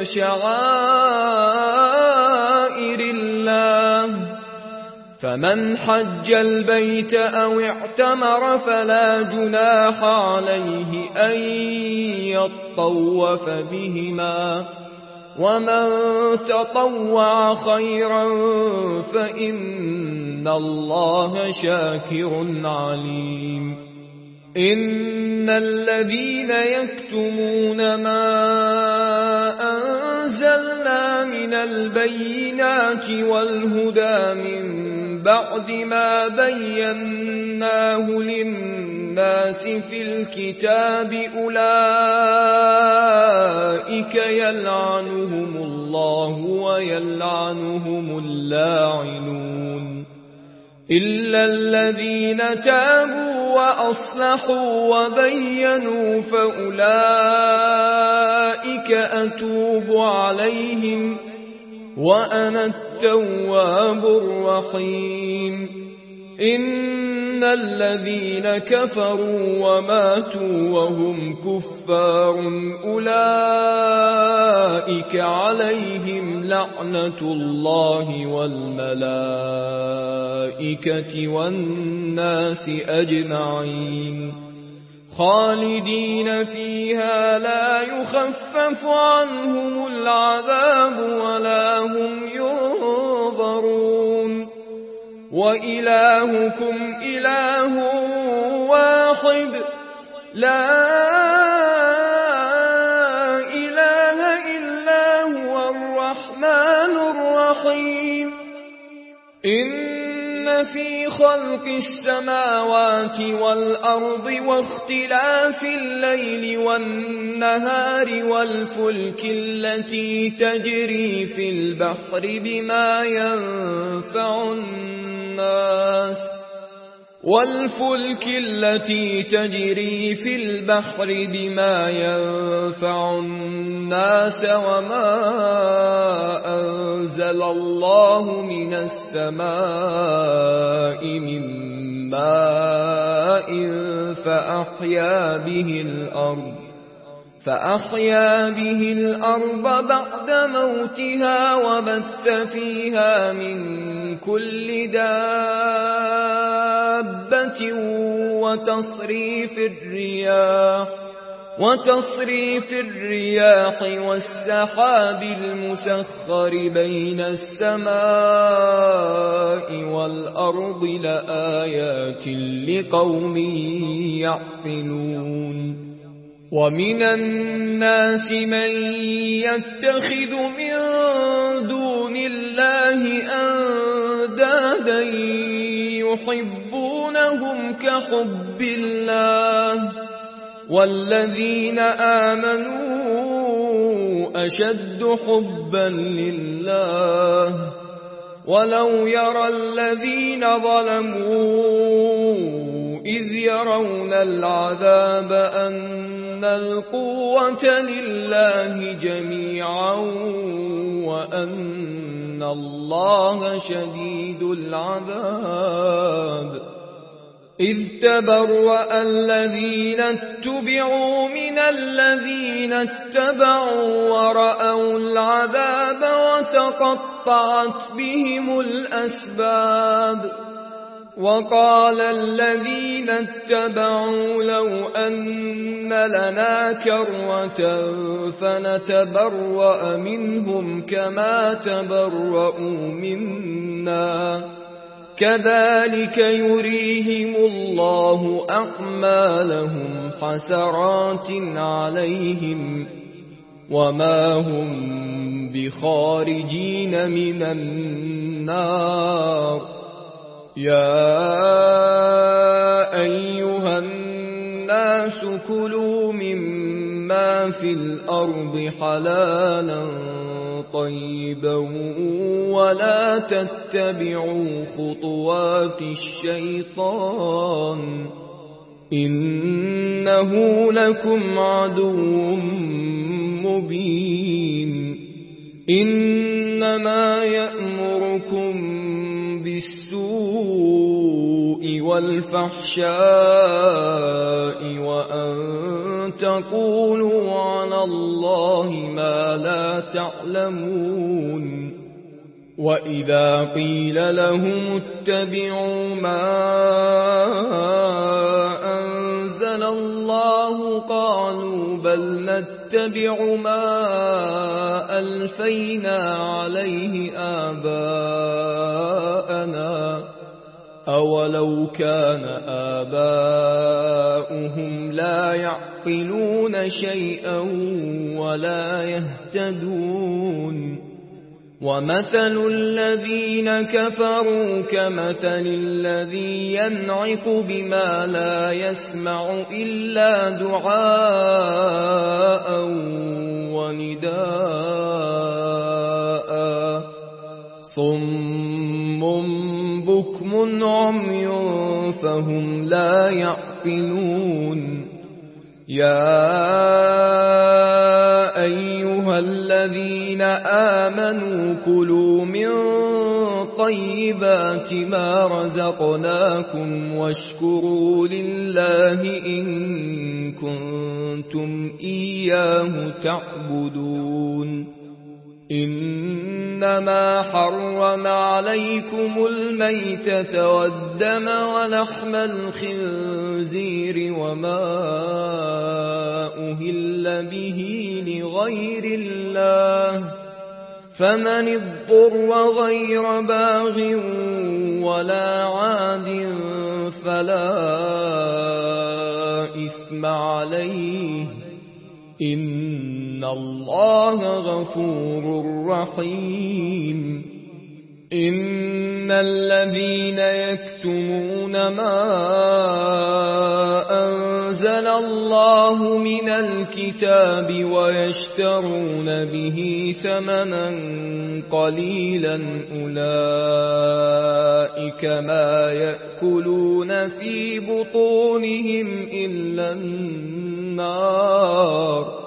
شعائر الله فمن حج البيت أو اعتمر فلا جناح عليه أن يطوف بهما ومن تطوع خيرا فإن الله شاكر عليم إن الذين يكتمون ما أنزلنا من البينات والهدى من بعد ما بيناه للناس في الكتاب أولئك يلعنهم الله ويلعنهم اللاعنون إلا الذين تابوا وأصلحوا وبينوا فأولئك أتوب عليهم وأنا التواب الرحيم إن الذين كفروا وماتوا وهم كفار أولئك عليهم لعنة الله والملائكة والناس أجمعين خالدين فيها لا يخفف عنهم العذاب ولا هم ينظرون وإلهكم إله واحد لا إله إلا هو الرحمن الرحيم إن في خلق السماوات والأرض واختلاف الليل والنهار والفلك التي تجري في البحر بما ينفع الناس والفلك التي تجري في البحر بما ينفع الناس وما أنزل الله من السماء من ماء فأحيا به الأرض فأحيا به الأرض بعد موتها وبث فيها من كل دابة وتصريف الرياح وتصريف الرياح والسحاب المسخر بين السماء والأرض لآيات لقوم يعقلون ومن الناس من يتخذ من دون الله أندادا يحبونهم كحب الله والذين آمنوا أشد حبا لله ولو يرى الذين ظلموا إذ يرون العذاب أن القوة لله جميعا وأن الله شديد العذاب إذ تبرأ الذين اتبعوا من الذين اتبعوا ورأوا العذاب وتقطعت بهم الأسباب وقال الذين اتبعوا لو أن لنا كرة فنتبرأ منهم كما تبرؤوا منا كذلك يريهم الله أعمالهم حسرات عليهم وما هم بخارجين من النار يا أيها الناس كلوا مما في الأرض حلالا طيبا ولا تتبعوا خطوات الشيطان إنه لكم عدو مبين إنما يأمركم بالسوء والفحشاء وأن تقولوا على الله ما لا تعلمون وإذا قيل لهم اتبعوا ما أنزل الله قالوا بل نتبع ما ألفينا عليه آباءنا أولو كان آباؤهم لا يعقلون شيئا ولا يهتدون ومثل الذين كفروا كمثل الذي ينعق بما لا يسمع إلا دعاء ونداء صم بكم عمي فهم لا يعقلون يا أيها الذين آمنوا كلوا من طيبات ما رزقناكم واشكروا لله إن كنتم إياه تعبدون إنما حرم عليكم الميتة والدم ولحم الخنزير وما أهل به لغير الله فمن اضطر غير باغ ولا عاد فلا إثم عليه إن الله غفور رحيم إن الذين يكتمون ما أنزل الله من الكتاب ويشترون به ثمنا قليلا أولئك ما يأكلون في بطونهم إلا النار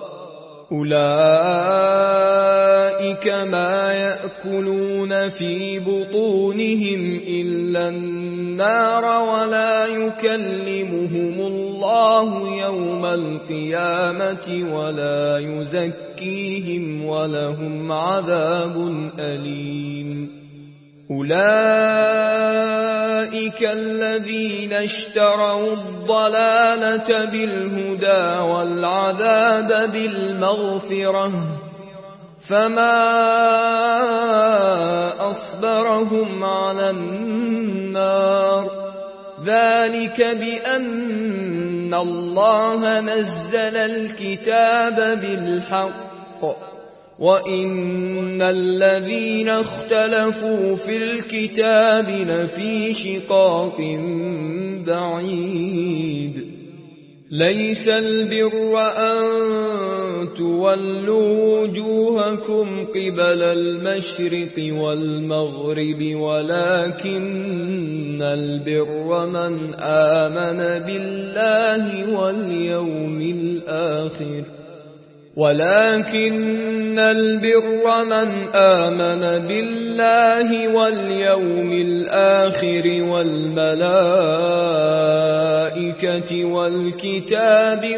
أولئك ما يأكلون في بطونهم إلا النار ولا يكلمهم الله الله يوم القيامة ولا يزكيهم ولهم عذاب أليم. أولئك الذين اشتروا الضلالة بالهدى والعذاب بالمغفرة فما أصبرهم على النار ذلك بأن الله نزل الكتاب بالحق وإن الذين اختلفوا في الكتاب لفي شقاق بعيد. ليس البر أن تولوا وجوهكم قبل المشرق والمغرب ولكن البر من آمن بالله واليوم الآخر ولكن البر من آمن بالله واليوم الآخر والملائكة والكتاب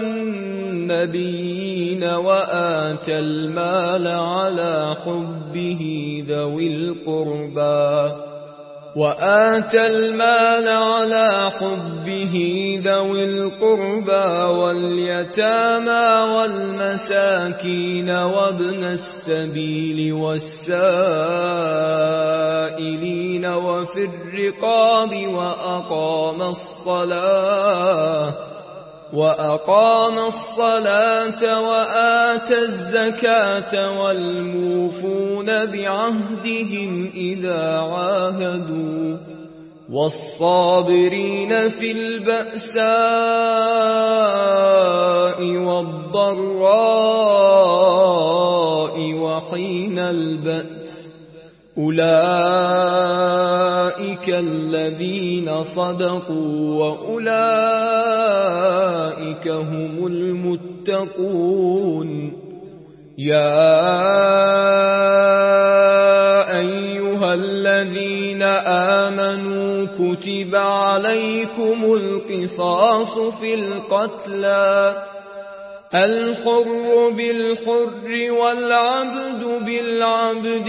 والنبيين وآتى المال على حبه ذوي القربى وآتى المال على حبه ذوي القربى واليتامى والمساكين وابن السبيل والسائلين وفي الرقاب وأقام الصلاة وأقام الصلاة وآتى الزكاة والموفون بعهدهم إذا عاهدوا والصابرين في البأساء والضراء وحين البأس أولئك الذين صدقوا وأولئك هم المتقون. يا أيها الذين آمنوا كتب عليكم القصاص في القتلى الحر بالحر والعبد بالعبد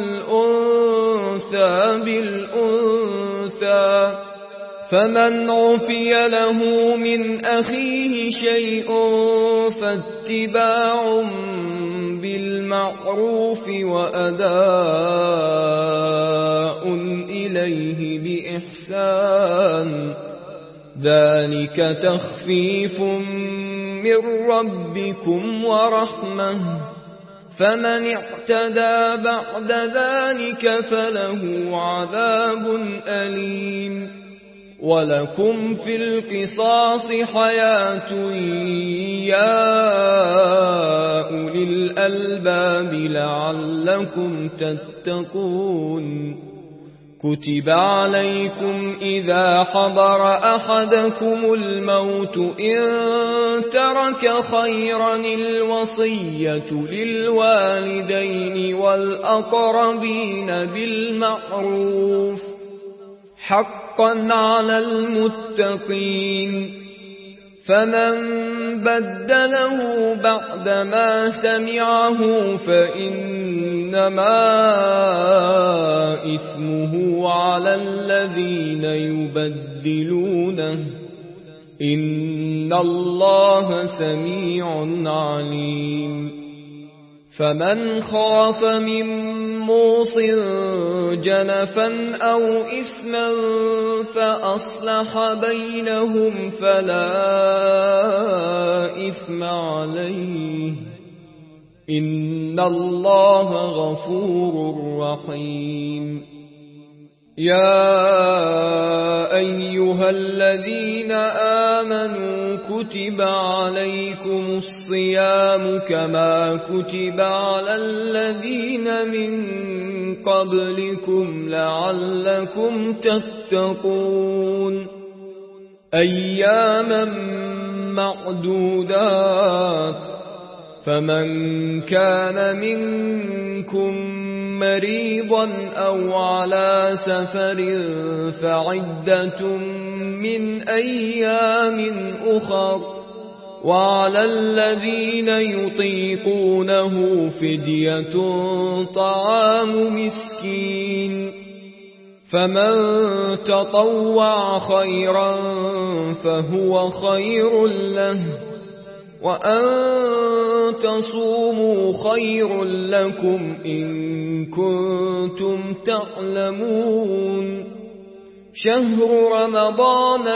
والأنثى بالأنثى فمن عفي له من أخيه شيء فاتباع بالمعروف وأداء إليه بإحسان ذلك تخفيف من ربكم ورحمة فمن اعتدى بعد ذلك فله عذاب أليم. ولكم في القصاص حياة يا أولي الألباب لعلكم تتقون. كتب عليكم إذا حضر أحدكم الموت إن ترك خيرا الوصية للوالدين والأقربين بالمعروف حقا على المتقين فمن بدله بعدما سمعه فإنما إثمه على الذين يبدلونه إن الله سميع عليم. فمن خاف من موص جنفا أو إثما فأصلح بينهم فلا إثم عليه إن الله غفور رحيم. يا أيها الذين آمنوا كتب عليكم الصيام كما كتب على الذين من قبلكم لعلكم تتقون أياما معدودات فمن كان منكم مريضا أو على سفر فعدة من أيام أخر وعلى الذين يطيقونه فدية طعام مسكين فمن تطوع خيرا فهو خير له وأن تصوموا خير لكم إن كنتم تعلمون شهر رمضان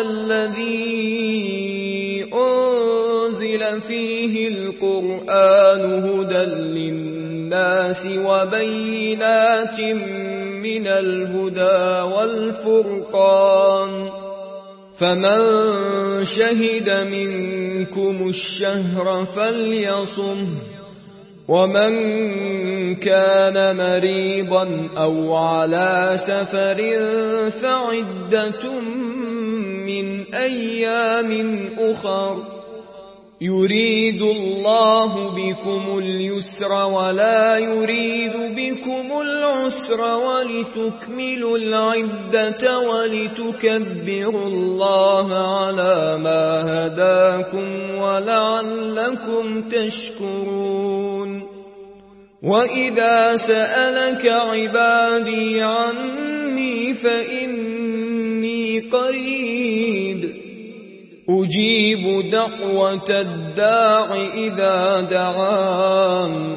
الذي أنزل فيه القرآن هدى للناس وبينات من الهدى والفرقان فمن شهد منكم الشهر فليصمه ومن كان مريضا أو على سفر فعدة من أيام أخر يريد الله بكم اليسر ولا يريد بكم العسر ولتكملوا العدة ولتكبروا الله على ما هداكم ولعلكم تشكرون وإذا سألك عبادي عني فإني قريب أجيب دعوة الداع إذا دعان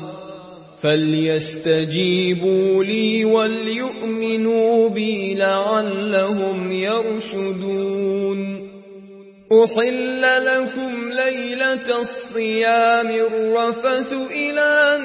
فليستجيبوا لي وليؤمنوا بي لعلهم يرشدون أحل لكم ليلة الصيام الرفث إلى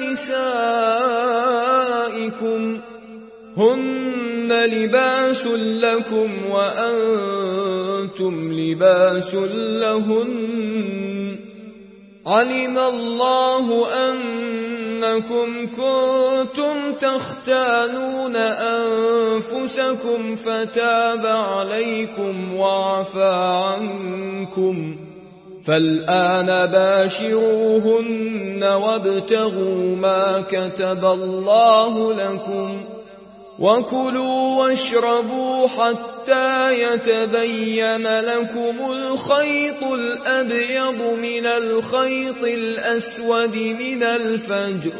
نسائكم هن لباس لكم وأنتم لباس لهن علم الله أنكم كنتم تختانون أنفسكم فتاب عليكم وعفى عنكم فالآن باشروهن وابتغوا ما كتب الله لكم وكلوا واشربوا حتى يتبين لكم الخيط الأبيض من الخيط الأسود من الفجر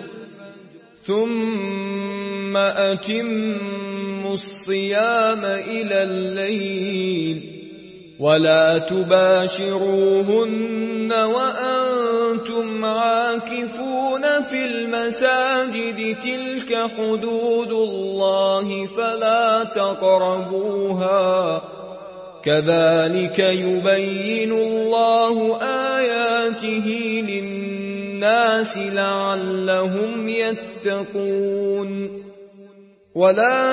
ثم أتموا الصيام إلى الليل ولا تباشروهن وأنتم عاكفون في المساجد تلك حدود الله فلا تقربوها كذلك يبين الله آياته للناس لعلهم يتقون ولا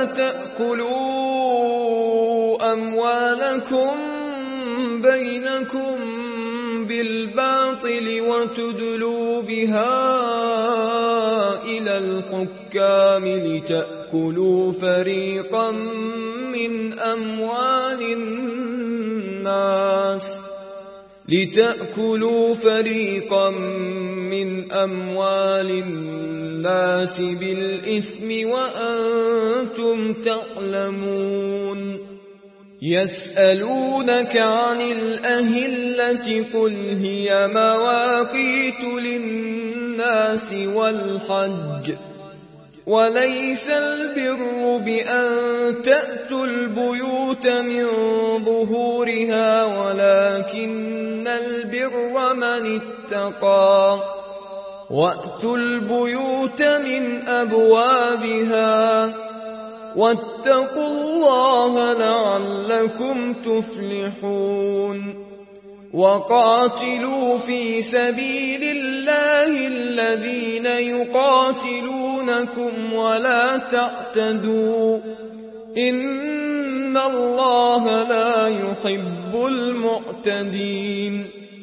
تأكلوا أموالكم بينكم بالباطل وتدلوا بها إلى الحكام لتأكلوا فريقا من أموال الناس لتأكلوا فريقا من أموال الناس بالإثم وأنتم تعلمون يسألونك عن الأهلة قل هي مواقيت للناس والحج وليس البر بأن تأتوا البيوت من ظهورها ولكن البر من اتقى وأتوا البيوت من أبوابها واتقوا الله لعلكم تفلحون وقاتلوا في سبيل الله الذين يقاتلونكم ولا تعتدوا إن الله لا يحب المعتدين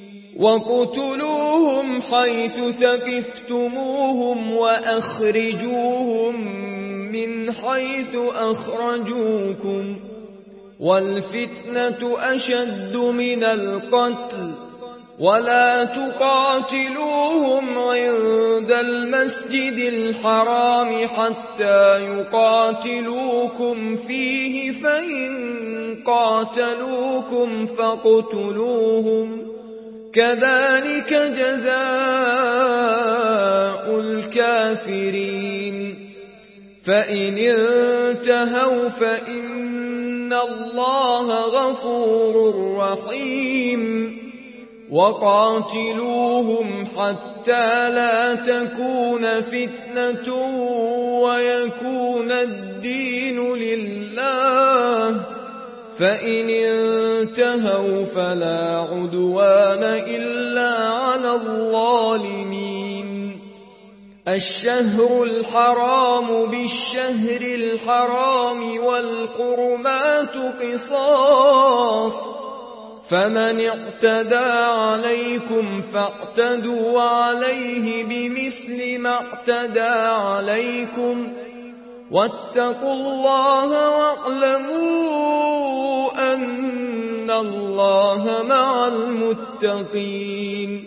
وقتلوهم حيث ثقفتموهم وأخرجوهم من حيث أخرجوكم والفتنة أشد من القتل ولا تقاتلوهم عند المسجد الحرام حتى يقاتلوكم فيه فإن قاتلوكم فاقتلوهم كذلك جزاء الكافرين فإن انتهوا فإن الله غفور رحيم وقاتلوهم حتى لا تكون فتنة ويكون الدين لله فإن انتهوا فلا عدوان إلا على الظالمين الشهر الحرام بالشهر الحرام والحرمات قصاص فمن اعتدى عليكم فاعتدوا عليه بمثل ما اعتدى عليكم واتقوا الله واعلموا أن الله مع المتقين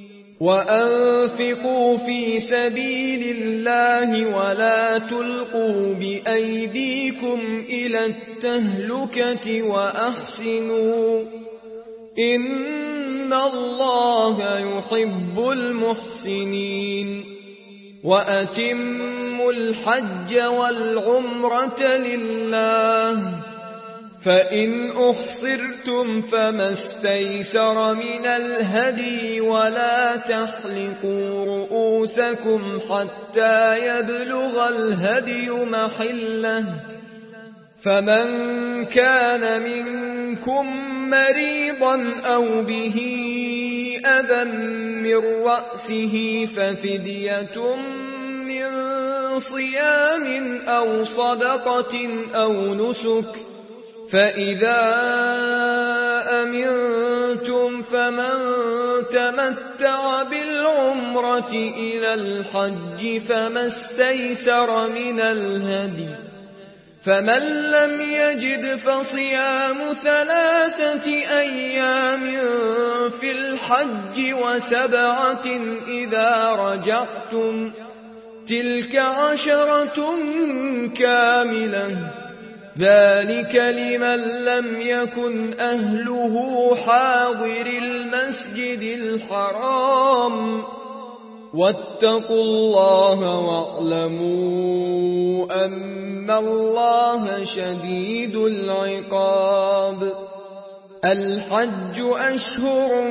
وأنفقوا في سبيل الله ولا تلقوا بأيديكم إلى التهلكة وأحسنوا إن الله يحب المحسنين وأتموا الحج والعمرة لله فإن أحصرتم فما استيسر من الهدي ولا تحلقوا رؤوسكم حتى يبلغ الهدي محله فمن كان منكم مريضا أو به أذى من رأسه ففدية من صيام أو صدقة أو نسك فإذا أمنتم فمن تمتع بالعمرة إلى الحج فما استيسر من الهدي فمن لم يجد فصيام ثلاثة أيام في الحج وسبعة إذا رجعتم تلك عشرة كاملة ذلك لمن لم يكن أهله حاضر المسجد الحرام واتقوا الله واعلموا أن الله شديد العقاب الحج أشهر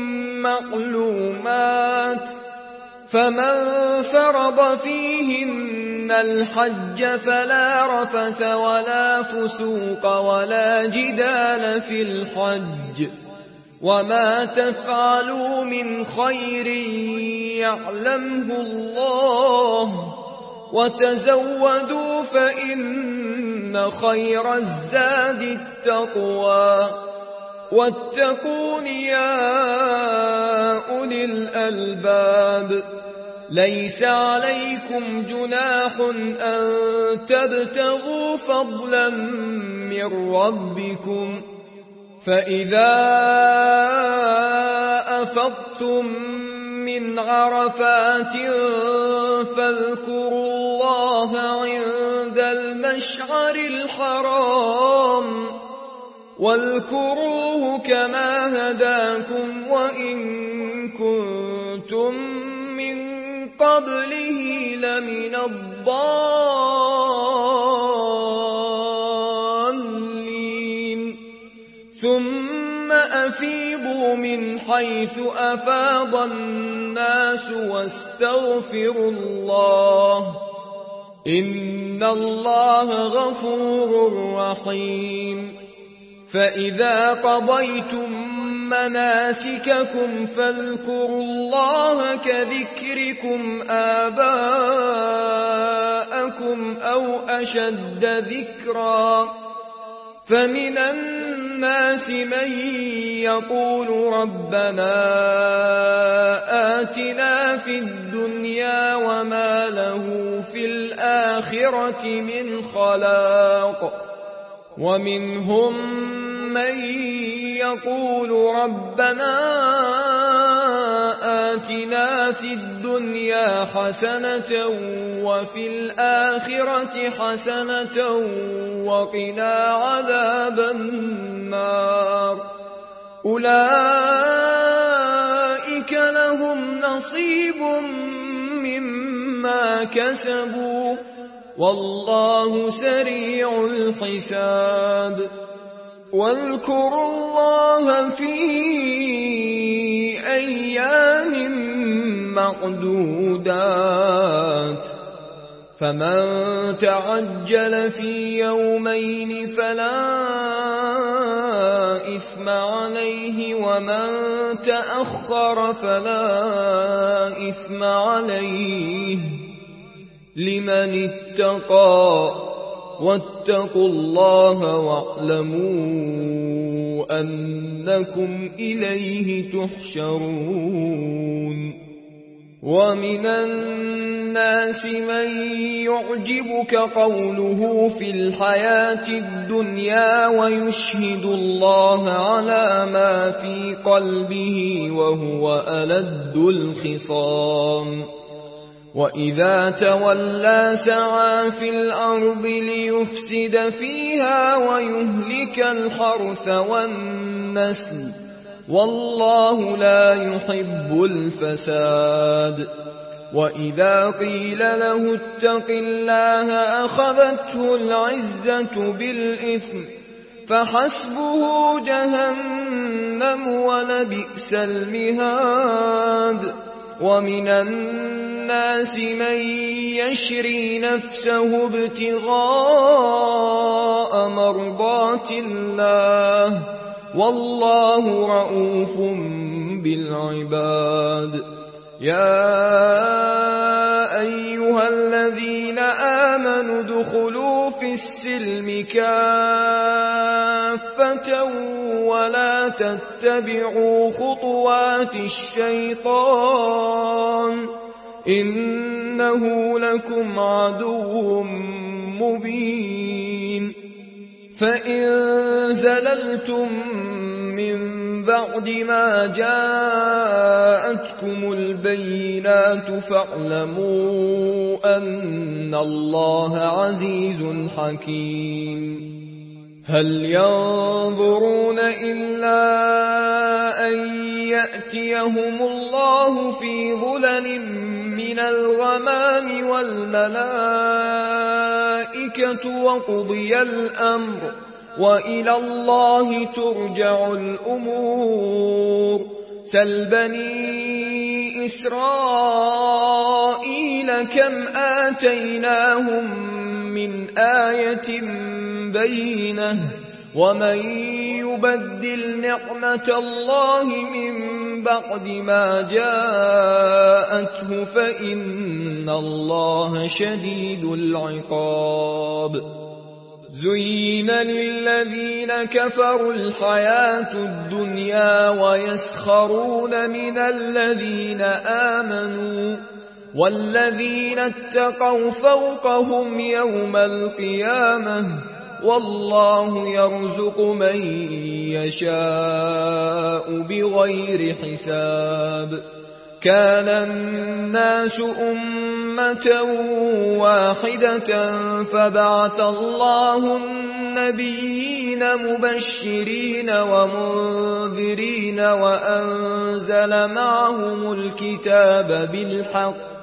معلومات فمن فرض فيهن الحج فلا رفث ولا فسوق ولا جدال في الحج وما تفعلوا من خير يعلمه الله وتزودوا فإن خير الزاد التقوى واتقون يا أولي الألباب ليس عليكم جناح أن تبتغوا فضلا من ربكم فإذا أفضتم من عرفات فاذكروا الله عند المشعر الحرام واذكروه كما هداكم وإن كنتم من قبله لمن الضالين ثم أفيضوا من حيث أفاض الناس واستغفروا الله إن الله غفور رحيم فإذا قضيتم مناسككم فاذكروا الله كذكركم آباءكم أو أشد ذكرا فمن الناس من يقول ربنا آتنا في الدنيا وما له في الآخرة من خلاق ومنهم من يقول ربنا آتنا في الدنيا حسنة وفي الآخرة حسنة وقنا عذاب النار أولئك لهم نصيب مما كسبوا والله سريع الحساب واذكروا الله في أيام معدودات فمن تعجل في يومين فلا إثم عليه ومن تأخر فلا إثم عليه لمن اتقى واتقوا الله واعلموا أنكم إليه تحشرون ومن الناس من يعجبك قوله في الحياة الدنيا ويشهد الله على ما في قلبه وهو ألد الخصام وإذا تولى سعى في الأرض ليفسد فيها ويهلك الحرث والنسل والله لا يحب الفساد وإذا قيل له اتق الله أخذته العزة بالإثم فحسبه جهنم ولبئس المهاد ومن الناس من يشري نفسه ابتغاء مرضات الله والله رؤوف بالعباد يا أيها الذين آمنوا ادخلوا في السلم كافة ولا تتبعوا خطوات الشيطان إنه لكم عدو مبين فإن زللتم من بعد ما جاءتكم البينات فاعلموا أن الله عزيز حكيم هل ينظرون إلا أن يأتيهم الله في ظلل من الغمام والملائكة وقضي الأمر وإلى الله ترجع الأمور سل بني إسرائيل كم آتيناهم من آية بينة ومن يبدل نعمة الله من بعد ما جاءته فإن الله شديد العقاب زين للذين كفروا الحياة الدنيا ويسخرون من الذين آمنوا والذين اتقوا فوقهم يوم القيامة والله يرزق من يشاء بغير حساب كان الناس أمة واحدة فبعث الله النبيين مبشرين ومنذرين وأنزل معهم الكتاب بالحق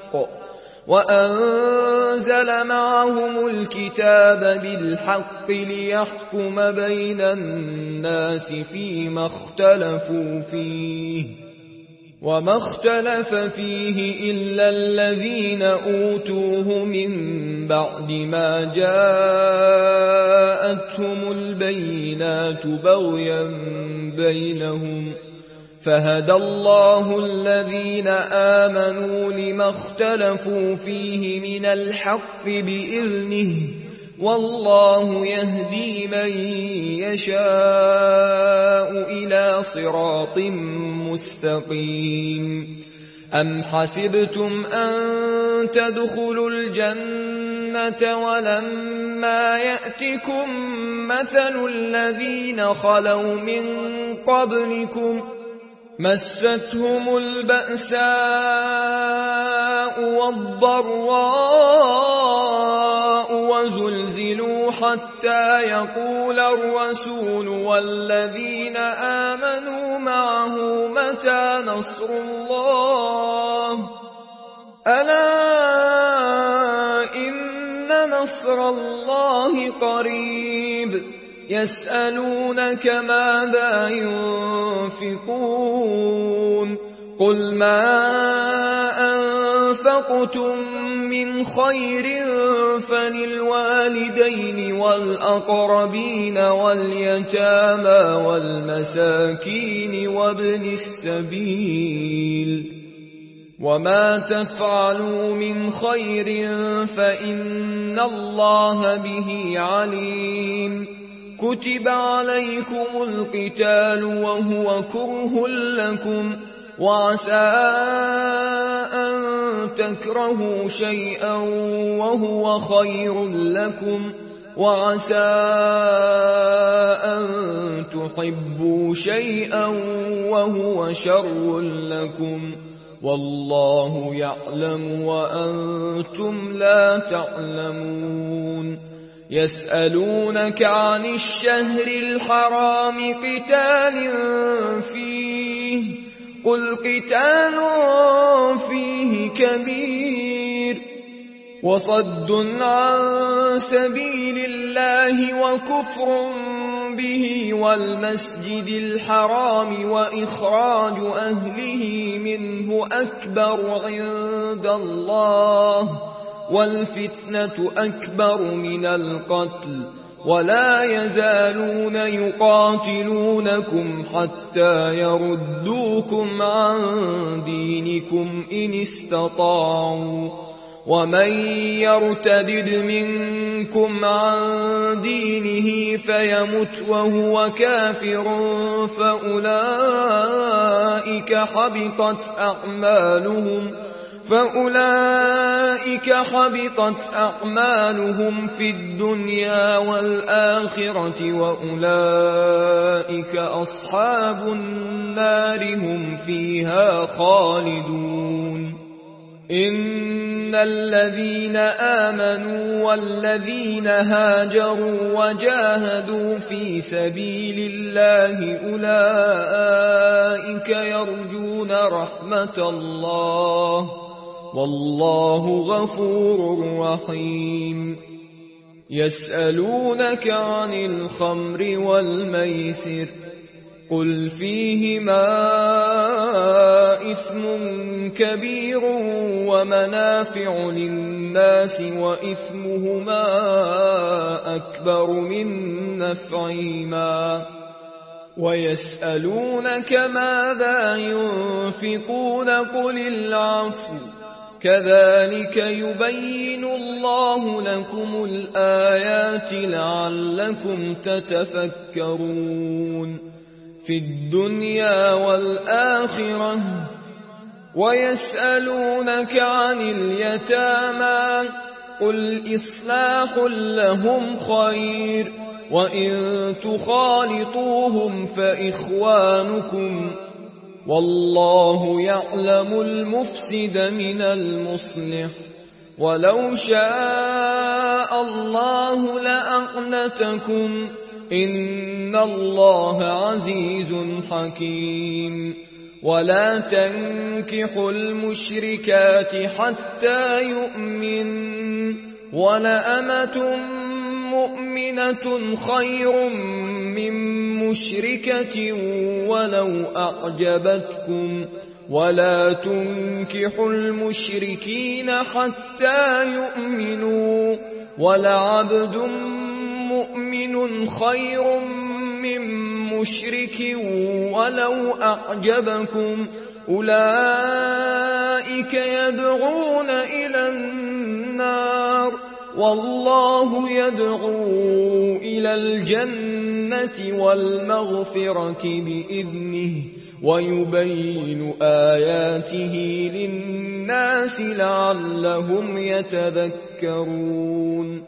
وأنزل معهم الكتاب بالحق ليحكم بين الناس فيما اختلفوا فيه وما اختلف فيه إلا الذين أوتوه من بعد ما جاءتهم البينات بغيا بينهم فهدى الله الذين آمنوا لما اختلفوا فيه من الحق بإذنه والله يهدي من يشاء إلى صراط مستقيم أم حسبتم أن تدخلوا الجنة ولما يأتكم مثل الذين خلوا من قبلكم مستهم البأساء والضراء وزلزلوا حتى يقول الرسول والذين آمنوا معه متى نصر الله ألا إن نصر الله قريب يسألونك ماذا ينفقون قل ما أنفقتم من خير فللوالدين والأقربين واليتامى والمساكين وابن السبيل وما تفعلوا من خير فإن الله به عليم كتب عليكم القتال وهو كره لكم وعسى أن تكرهوا شيئا وهو خير لكم وعسى أن تحبوا شيئا وهو شر لكم والله يعلم وأنتم لا تعلمون يسألونك عن الشهر الحرام قتال فيه قل قتال فيه كبير وصد عن سبيل الله وكفر به والمسجد الحرام وإخراج أهله منه أكبر عند الله والفتنة أكبر من القتل ولا يزالون يقاتلونكم حتى يردوكم عن دينكم إن استطاعوا ومن يرتدد منكم عن دينه فيمت وهو كافر فأولئك حبطت أعمالهم فأولئك حبطت أعمالهم في الدنيا والآخرة وأولئك أصحاب النار هم فيها خالدون إن الذين آمنوا والذين هاجروا وجاهدوا في سبيل الله أولئك يرجون رحمة الله والله غفور رحيم يسألونك عن الخمر والميسر قل فيهما إثم كبير ومنافع للناس وإثمهما أكبر من نفعهما ويسألونك ماذا ينفقون قل العفو كذلك يبين الله لكم الآيات لعلكم تتفكرون في الدنيا والآخرة ويسألونك عن اليتامى قل إصلاح لهم خير وإن تخالطوهم فإخوانكم والله يعلم المفسد من المصلح ولو شاء الله لأعنتكم إن الله عزيز حكيم ولا تنكحوا المشركات حتى يؤمن ولأمة مؤمنة خير من مشركة ولو أعجبتكم ولا تنكحوا المشركين حتى يؤمنوا ولعبد مؤمن خير من مشرك ولو أعجبكم أولئك يدعون إلى النار والله يدعو إلى الجنة والمغفرة بإذنه ويبين آياته للناس لعلهم يتذكرون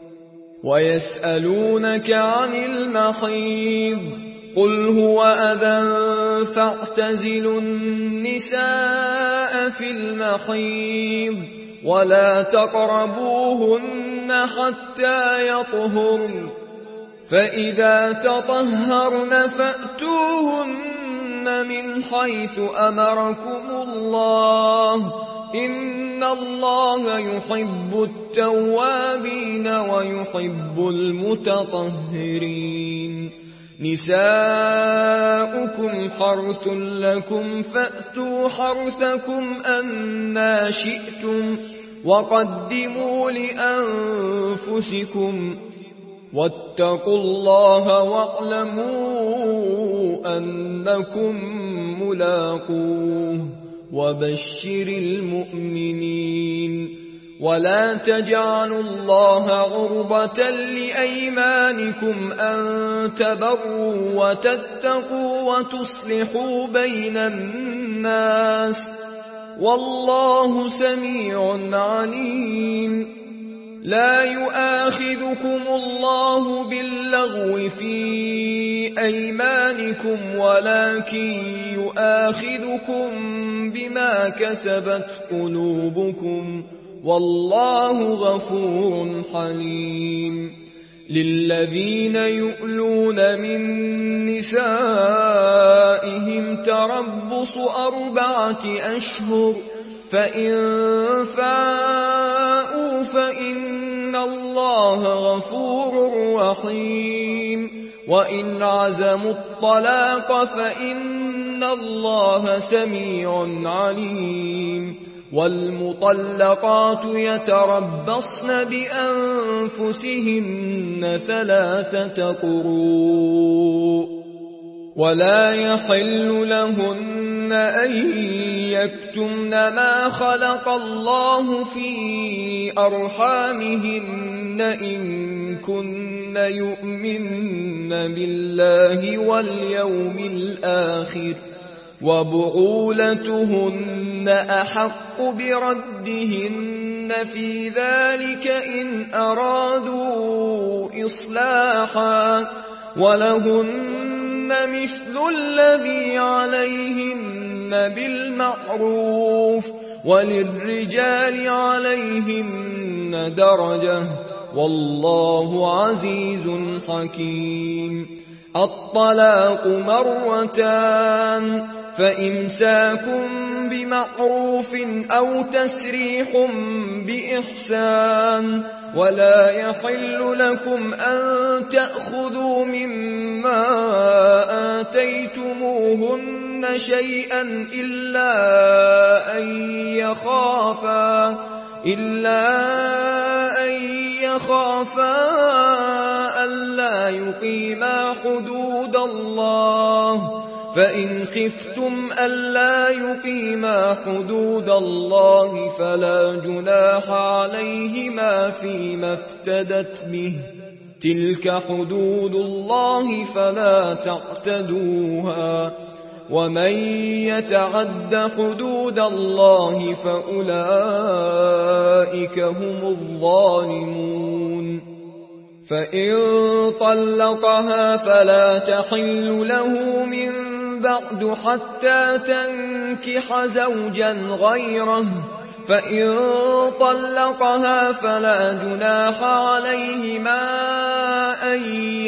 ويسألونك عن المحيض قل هو أذى فاعتزلوا النساء في المحيض ولا تقربوهن حتى يطهرن فإذا تطهرن فأتوهن من حيث أمركم الله إن الله يحب التوابين ويحب المتطهرين نساؤكم حرث لكم فأتوا حرثكم أنى شئتم وقدموا لأنفسكم واتقوا الله واعلموا أنكم ملاقوه وبشر المؤمنين ولا تجعلوا الله عرضة لأيمانكم أن تبروا وتتقوا وتصلحوا بين الناس والله سميع عليم لا يؤاخذكم الله باللغو في أيمانكم ولكن يؤاخذكم بما كسبت قلوبكم والله غفور حليم للذين يؤلون من نسائهم تربص أربعة أشهر فإن فاءوا فإن الله غفور رحيم وإن عزموا الطلاق فإن الله سميع عليم والمطلقات يتربصن بأنفسهن ثلاثة قروء ولا يحل لهن أن يكتمن ما خلق الله في أرحامهن إن كن يؤمن بالله واليوم الآخر وبعولتهن أحق بردهن في ذلك إن أرادوا إصلاحا ولهن مثل الذي عليهن بالمعروف وللرجال عليهن درجة والله عزيز حكيم الطلاق مرتان فإمساك بمعروف أو تسريح بإحسان ولا يحل لكم أن تأخذوا مما آتيتموهن شيئا إلا أن يخافا إلا أن يخافا ألا يقيما حدود الله فإن خفتم ألا يقيما حدود الله فلا جناح عليهما فيما افتدت به تلك حدود الله فلا تعتدوها ومن يتعد حدود الله فأولئك هم الظالمون فإن طلقها فلا تحل له من بعد حتى تنكح زوجا غيره فإن طلقها فلا جناح عليهما أن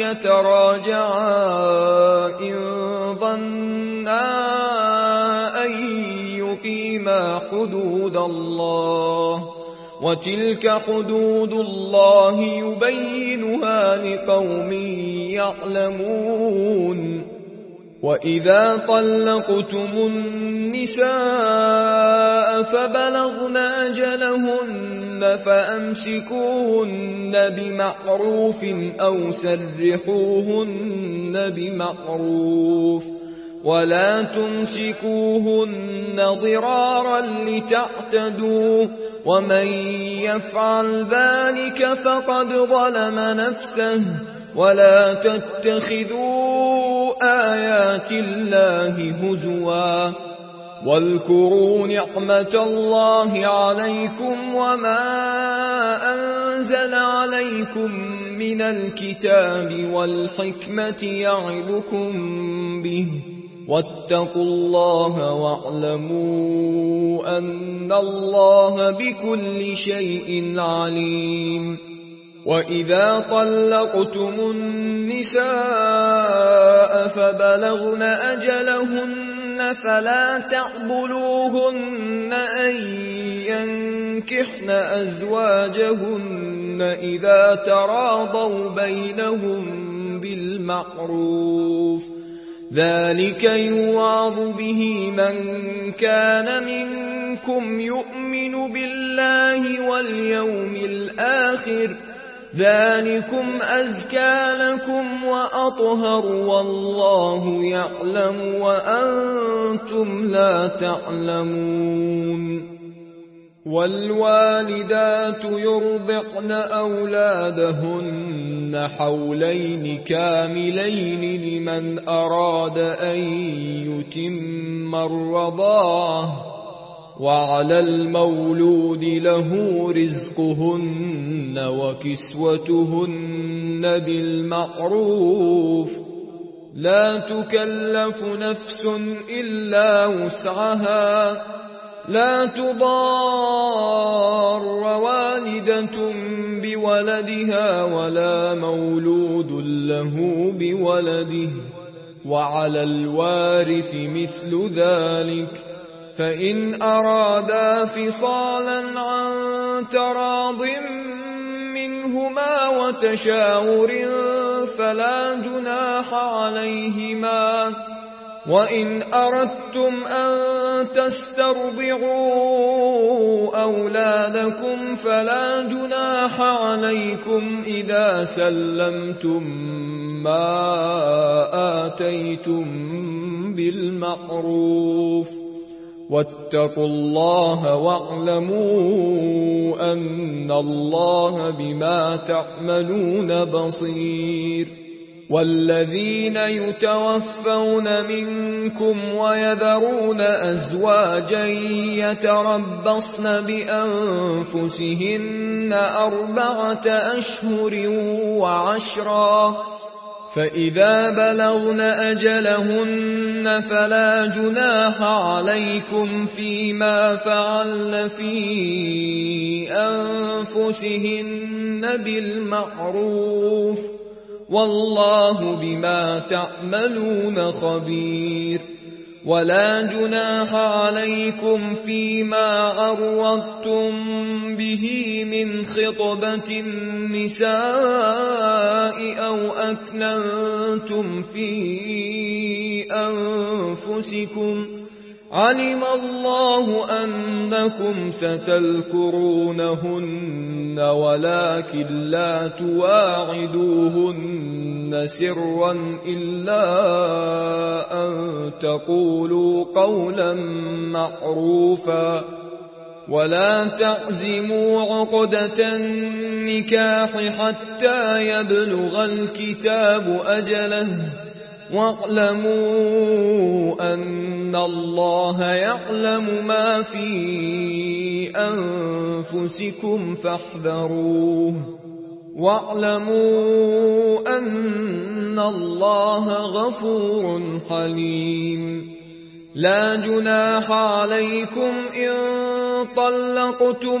يتراجعا إن ظنا أن يقيما حدود الله وتلك حدود الله يبينها لقوم يعلمون وإذا طلقتم النساء فبلغن أجلهن فأمسكوهن بمعروف أو سرحوهن بمعروف ولا تمسكوهن ضرارا لتعتدوا ومن يفعل ذلك فقد ظلم نفسه ولا تتخذوا آيات الله هزوا واذكروا نعمة الله عليكم وما أنزل عليكم من الكتاب والحكمة يعظكم به واتقوا الله واعلموا أن الله بكل شيء عليم. وإذا طلقتم النساء فبلغن أجلهن فلا تعضلوهن أن ينكحن أزواجهن إذا تراضوا بينهم بالمعروف، ذلك يوعظ به من كان منكم يؤمن بالله واليوم الآخر، ذلكم أزكى لكم وأطهر والله يعلم وأنتم لا تعلمون. والوالدات يرضعن أولادهن حولين كاملين لمن أراد أن يتم الرضاعة، وعلى المولود له رزقهن وكسوتهن بالمعروف، لا تكلف نفس إلا وسعها، لا تضار والدة بولدها ولا مولود له بولده، وعلى الوارث مثل ذلك، فإن أرادا فصالا عن تراض منهما وتشاور فلا جناح عليهما. وإن أردتم أن تسترضعوا أولادكم فلا جناح عليكم إذا سلمتم ما آتيتم بالمعروف، واتقوا الله واعلموا أن الله بما تعملون بصير. والذين يتوفون منكم ويذرون أزواجا يتربصن بأنفسهن أربعة أشهر وعشرا، فإذا بلغن أجلهن فلا جناح عليكم فيما فعلن في أنفسهن بالمعروف، والله بما تعملون خبير. ولا جناح عليكم فيما عرضتم به من خطبة النساء أو أكننتم في أنفسكم، علم الله أنكم ستذكرونهن ولكن لا تواعدوهن سرا إلا أن تقولوا قولا معروفا، ولا تعزموا عقدة النكاح حتى يبلغ الكتاب أجله، واعلموا أن الله يعلم ما في أنفسكم فاحذروه، واعلموا أن الله غفور حليم. لا جناح عليكم إن طلقتم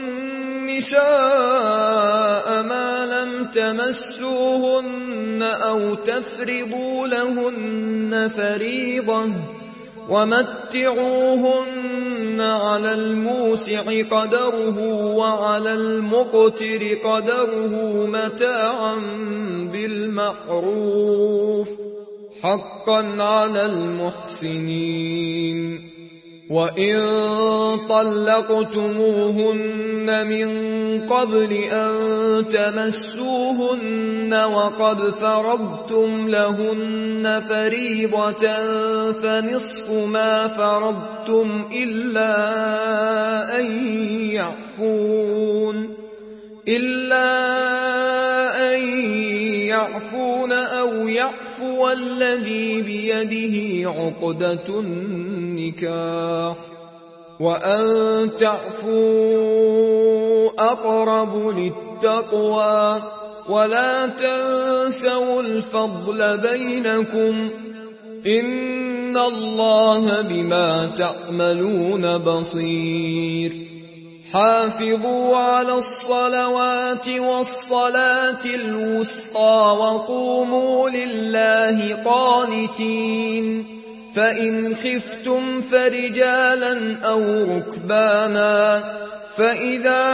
النساء ما لم تمسوهن أو تفرضوا لهن فريضة، ومتعوهن على الموسع قدره وعلى المقتر قدره متاعا بالمعروف، حقا على المحسنين. وإن طلقتموهن من قبل أن تمسوهن وقد فرضتم لهن فريضة فنصف ما فرضتم إلا أن يعفون إلا أن يعفون أو يعفو الذي بيده عقدة النكاح، وأن تعفوا أقرب للتقوى، ولا تنسوا الفضل بينكم، إن إن الله بما تعملون بصير حافظوا على الصلوات والصلاة الوسطى وقوموا لله قانتين فإن خفتم فرجالا أو ركبانا فإذا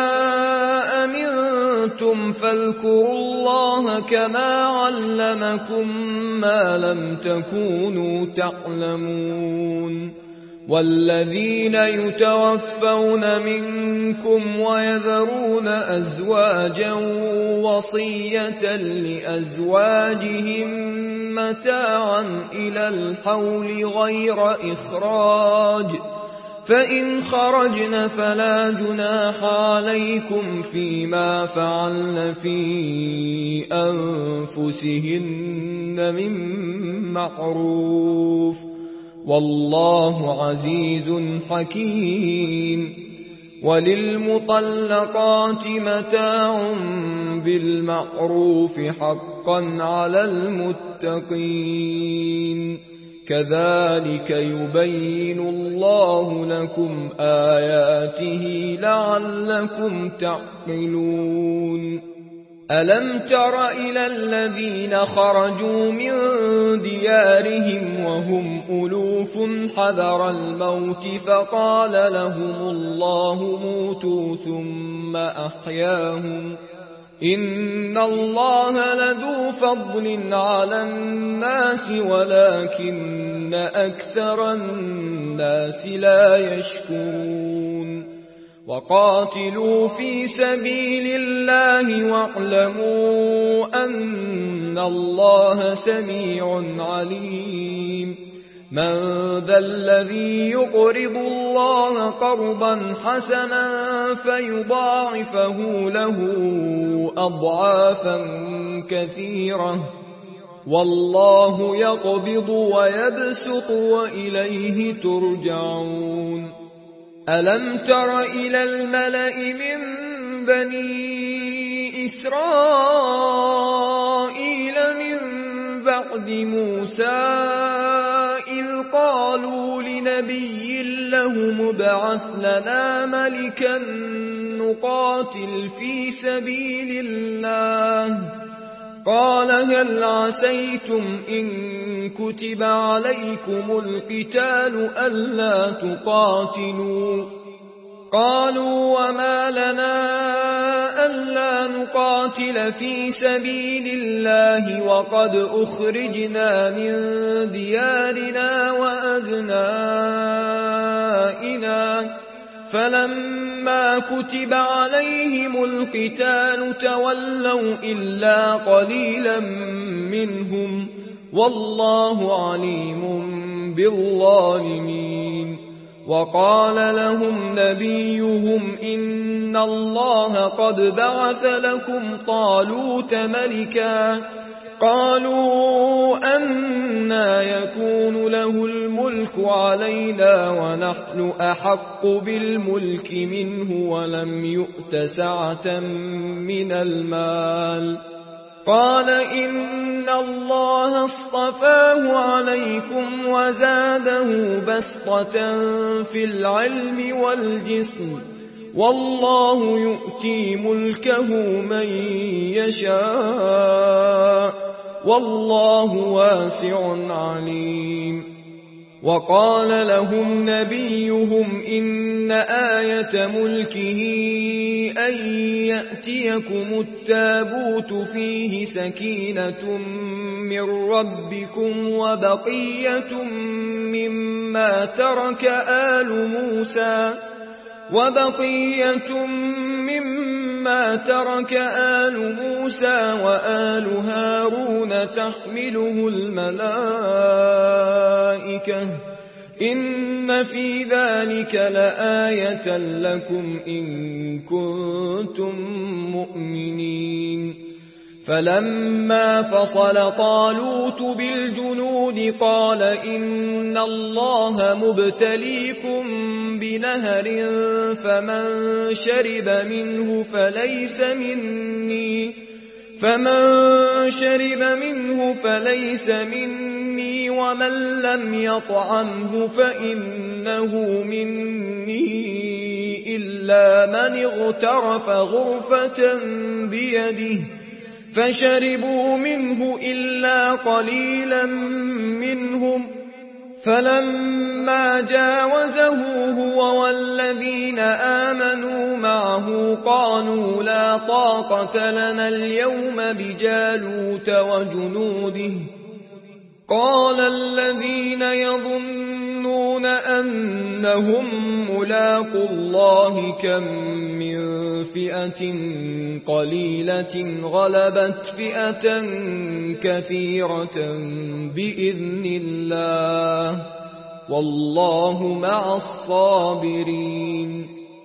أمنتم فاذكروا الله كما علمكم ما لم تكونوا تعلمون والذين يتوفون منكم ويذرون أزواجا وصية لأزواجهم متاعا إلى الحول غير إخراج فإن خرجن فلا جناح عليكم فيما فعلن في أنفسهن من معروف والله عزيز حكيم وللمطلقات متاع بالمعروف حقا على المتقين كذلك يبين الله لكم آياته لعلكم تعقلون ألم تر إلى الذين خرجوا من ديارهم وهم ألوف حذر الموت فقال لهم الله موتوا ثم أحياهم إن الله لذو فضل على الناس ولكن أكثر الناس لا يشكرون وقاتلوا في سبيل الله واعلموا أن الله سميع عليم من ذا الذي يقرض الله قرضا حسنا فيضاعفه له أضعافا كثيرة والله يقبض ويبسط وإليه ترجعون ألم تر إلى الملأ من بني إسرائيل من بعد موسى إذ قالوا لنبي لهم ابعث لنا ملكا نقاتل في سبيل الله قال هل عسيتم إن كتب عليكم القتال ألا تقاتلوا قالوا وما لنا ألا نقاتل في سبيل الله وقد أخرجنا من ديارنا وأبنائنا فلما كتب عليهم القتال تولوا إلا قليلا منهم والله عليم بالظالمين وقال لهم نبيهم إن الله قد بعث لكم طالوت ملكا قالوا أنى يكون له الملك علينا ونحن أحق بالملك منه ولم يؤت سعة من المال قال إن الله اصطفاه عليكم وزاده بسطة في العلم والجسم والله يؤتي ملكه من يشاء والله واسع عليم وقال لهم نبيهم إن آية ملكه أن يأتيكم التابوت فيه سكينة من ربكم وبقية مما ترك آل موسى وبقية مما ترك آل موسى وآل هارون تحمله الملائكة إن في ذلك لآية لكم إن كنتم مؤمنين فلما فصل طالوت بالجنود قال إن الله مبتليكم بنهر فمن شرب منه فليس مني فمن شرب منه فليس مني ومن لم يطعمه فإنه مني إلا من اغترف غرفة بيده فشربوا منه إلا قليلا منهم فلما جاوزه هو والذين آمنوا معه قالوا لا طاقة لنا اليوم بجالوت وجنوده قال الذين يظنون أنهم ملاقو الله كم من فئة قليلة غلبت فئة كثيرة بإذن الله والله مع الصابرين.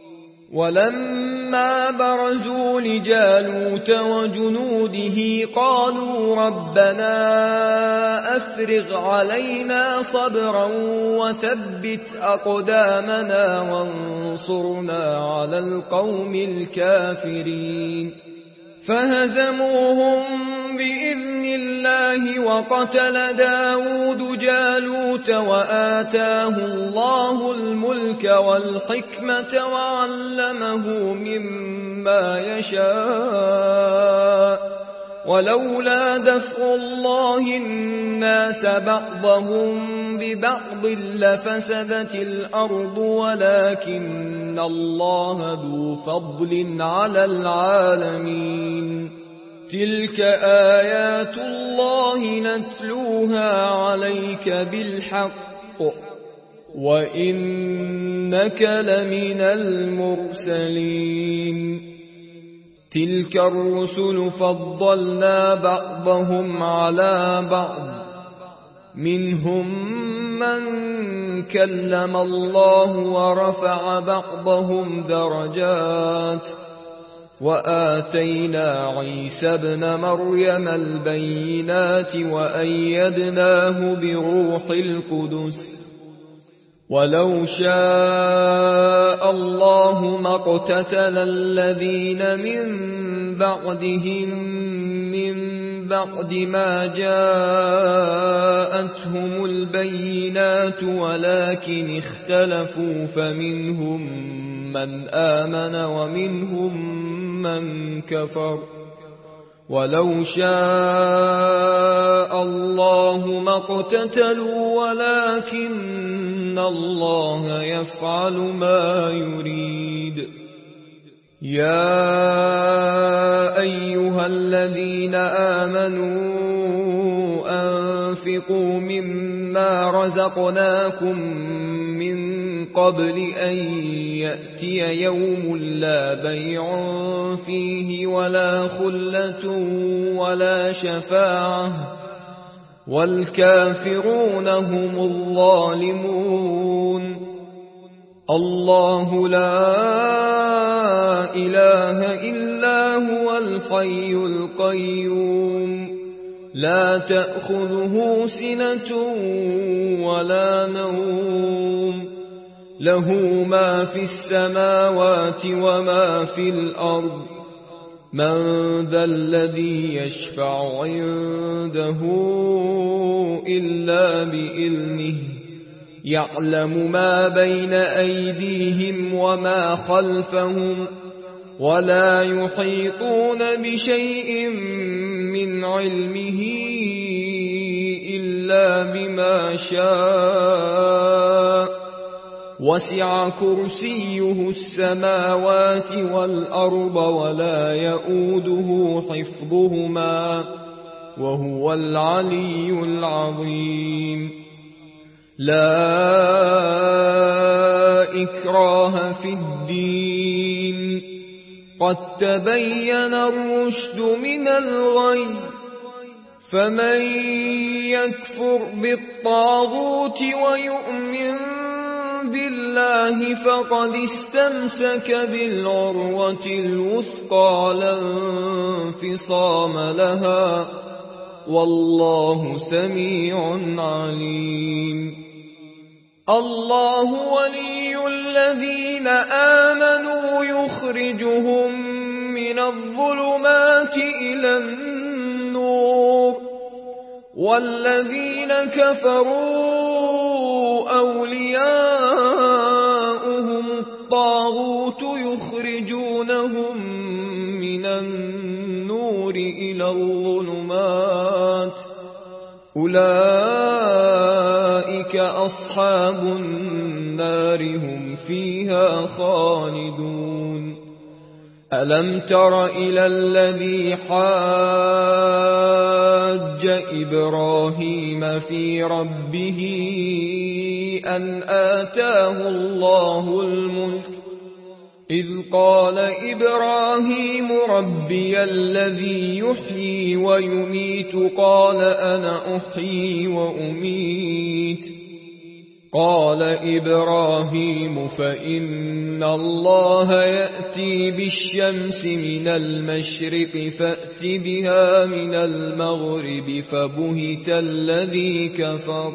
ولما برزوا لجالوت وجنوده قالوا ربنا أفرغ علينا صبرا وثبت أقدامنا وانصرنا على القوم الكافرين فهزموهم بإذن الله وقتل داود جالوت وآتاه الله الملك والحكمة وعلمه مما يشاء ولولا دفع الله الناس بعضهم ببعض لفسدت الأرض ولكن الله ذو فضل على العالمين. تلك آيات الله نتلوها عليك بالحق وإنك لمن المرسلين. تلك الرسل فضلنا بعضهم على بعض منهم من كلم الله ورفع بعضهم درجات وآتينا عيسى ابن مريم البينات وأيدناه بروح القدس ولو شاء الله ما اقتتل الذين من بعدهم من بعد ما جاءتهم البينات ولكن اختلفوا فمنهم من آمن ومنهم من كفر ولو شاء الله ما اقتتلوا ولكن الله يفعل ما يريد. يا أيها الذين آمنوا أنفقوا مما رزقناكم من قبل أن يأتي يوم لا بيع فيه ولا خلة ولا شفاعة والكافرون هم الظالمون. الله لا إله إلا هو الحي القيوم لا تأخذه سنة ولا نوم له ما في السماوات وما في الأرض من ذا الذي يشفع عنده إلا بإذنه يعلم ما بين أيديهم وما خلفهم ولا يحيطون بشيء من علمه إلا بما شاء وسع كرسيه السماوات والأرض ولا يؤوده حفظهما وهو العلي العظيم. لا إكراه في الدين قد تبين الرشد من الغي فمن يكفر بالطاغوت ويؤمن بالله فقد استمسك بالعروة الوثقى لا انفصام لها والله سميع عليم. الله ولي الذين آمنوا يخرجهم من الظلمات إلى النور والذين كفروا أولياؤهم الطاغوت يخرجونهم من النور إلى الظلمات أولئك أصحاب النار هم فيها خالدون ألم تر إلى الذي حاج إبراهيم في ربه أن آتاه الله الملك إذ قال إبراهيم ربي الذي يحيي ويميت قال أنا أحيي وأميت قال إبراهيم فإن الله يأتي بالشمس من المشرق فأت بها من المغرب فبهت الذي كفر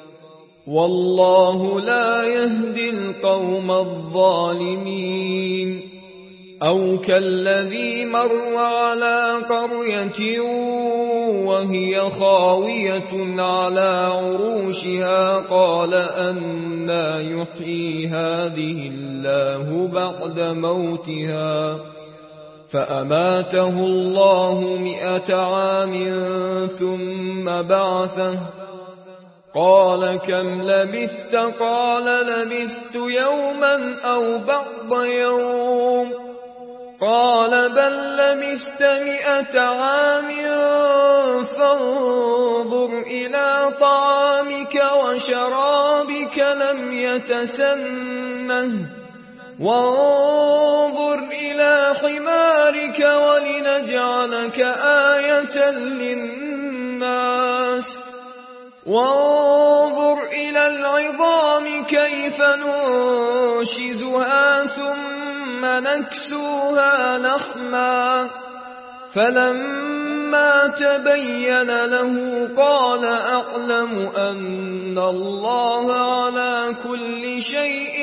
والله لا يهدي القوم الظالمين أو كالذي مر على قرية وهي خاوية على عروشها قال أنى يحيي هذه الله بعد موتها فأماته الله مئة عام ثم بعثه قال كم لبثت قال لبثت يوما أو بعض يوم قال بل لبثت مئة عام فانظر إلى طعامك وشرابك لم يتسنه وانظر إلى حمارك ولنجعلك آية للناس وانظر إلى العظام كيف ننشزها ثم نكسوها لحما فلما تبين له قال أعلم أن الله على كل شيء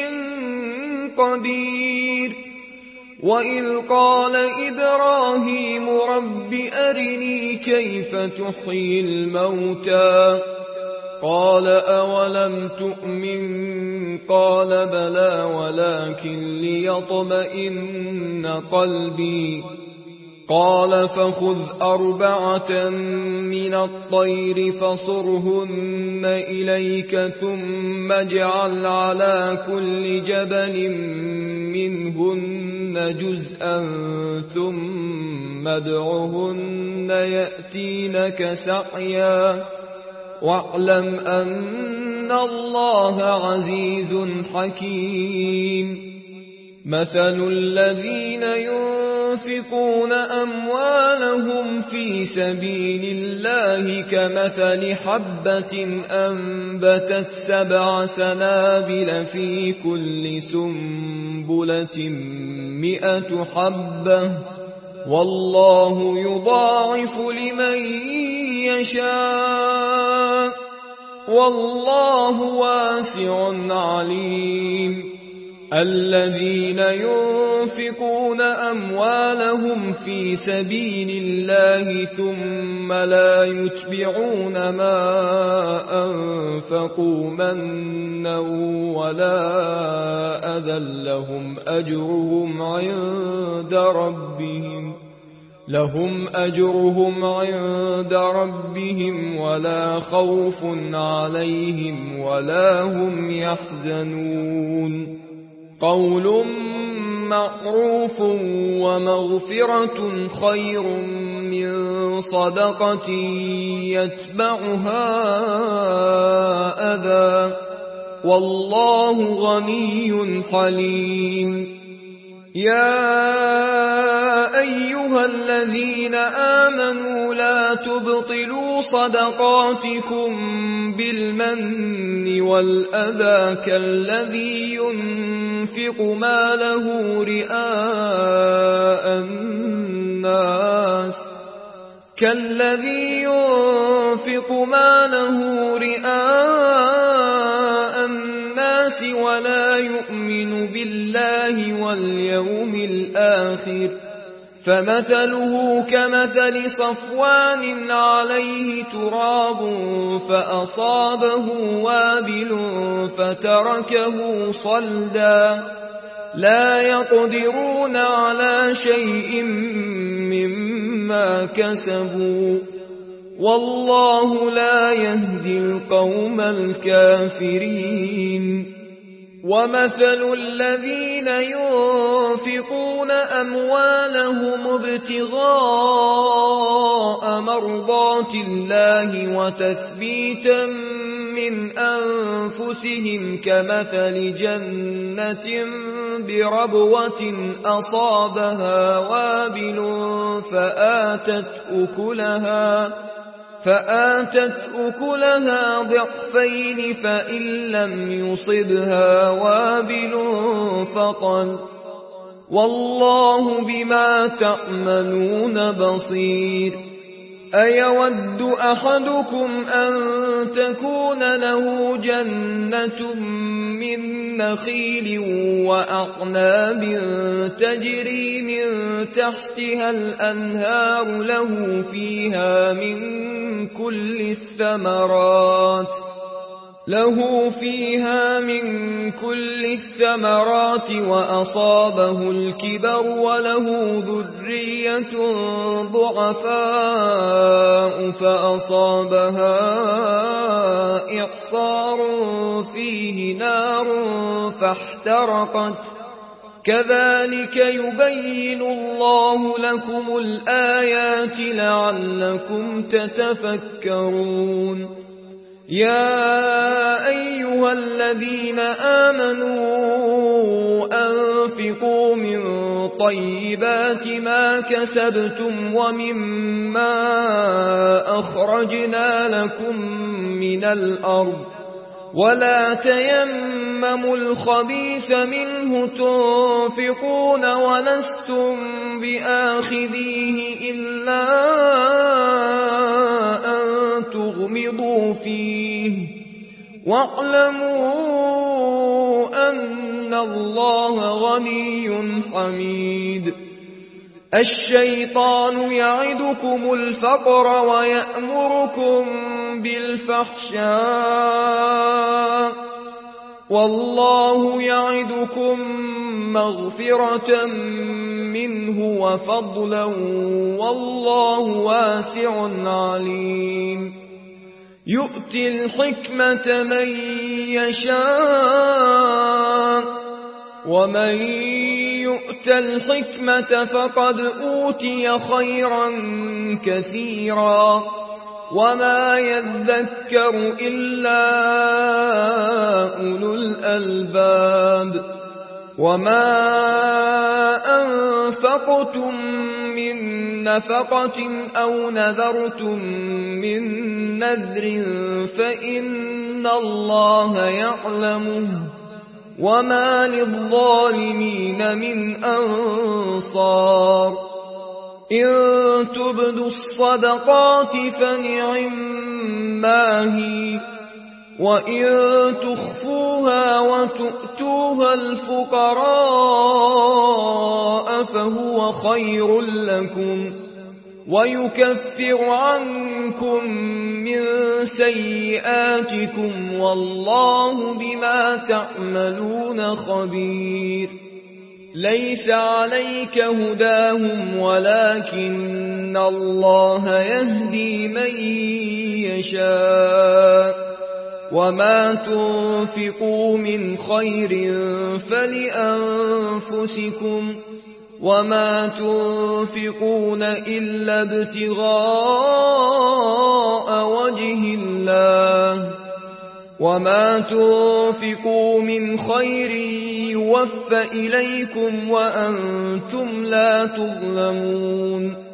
قدير وإذ قال إبراهيم رب أرني كيف تحيي الموتى قال أولم تؤمن قال بلى ولكن ليطمئن قلبي قال فخذ أربعة من الطير فصرهن إليك ثم اجعل على كل جبل منهن جزءا ثم ادعهن يأتينك سعيا واعلم أن الله عزيز حكيم مثل الذين ينفقون أموالهم في سبيل الله كمثل حبة أنبتت سبع سنابل في كل سنبلة مئة حبة والله يضاعف لمن يشاء والله واسع عليم الذين ينفقون أموالهم في سبيل الله ثم لا يتبعون ما أنفقوا منا ولا أذى لهم أجرهم عند ربهم لهم أجرهم عند ربهم ولا خوف عليهم ولا هم يحزنون قول معروف ومغفرة خير من صدقة يتبعها أذى والله غني حليم يا أيها الذين آمنوا لا تبطلوا صدقاتكم بالمن والأذى كالذي ينفق ماله رئاء الناس كالذي ينفق ماله رئاء الناس ولا يؤمن بالله واليوم الآخر فمثله كمثل صفوان عليه تراب فأصابه وابل فتركه صلدا لا يقدرون على شيء مما كسبوا والله لا يهدي القوم الكافرين ومثل الذين ينفقون أموالهم ابتغاء مرضات الله وتثبيتا من أنفسهم كمثل جنة بربوة أصابها وابل فآتت أكلها فآتت أكلها ضعفين فإن لم يصبها وابل فطل والله بما تعملون بصير أيود أحدكم أن تكون له جنة من نخيل وأعناب تجري من تحتها الأنهار له فيها من كل الثمرات له فيها من كل الثمرات وأصابه الكبر وله ذرية ضعفاء فأصابها إعصار فيه نار فاحترقت كذلك يبين الله لكم الآيات لعلكم تتفكرون يا أيها الذين آمنوا أنفقوا من طيبات ما كسبتم ومما أخرجنا لكم من الأرض ولا تيمموا الخبيث منه تنفقون ولستم بآخذيه إلا أن تغمضوا فيه واعلموا أن الله غني حميد الشيطان يعدكم الفقر ويأمركم بالفحشاء والله يعدكم مغفرة منه وفضلا والله واسع عليم يؤتي الحكمة من يشاء ومن يؤت الحكمة فقد أوتي خيرا كثيرا وما يذكر إلا أولو الألباب وما أنفقتم من نفقة أو نذرتم من نذر فإن الله يعلمه وما للظالمين من أنصار إن تبدوا الصدقات فنعما هي وإن تخفوها وتؤتوها الفقراء فهو خير لكم ويكفر عنكم من سيئاتكم والله بما تعملون خبير ليس عليك هداهم ولكن الله يهدي من يشاء وما تنفقوا من خير فلأنفسكم وما تنفقون إلا ابتغاء وجه الله وما تنفقوا من خير يوفى إليكم وأنتم لا تظلمون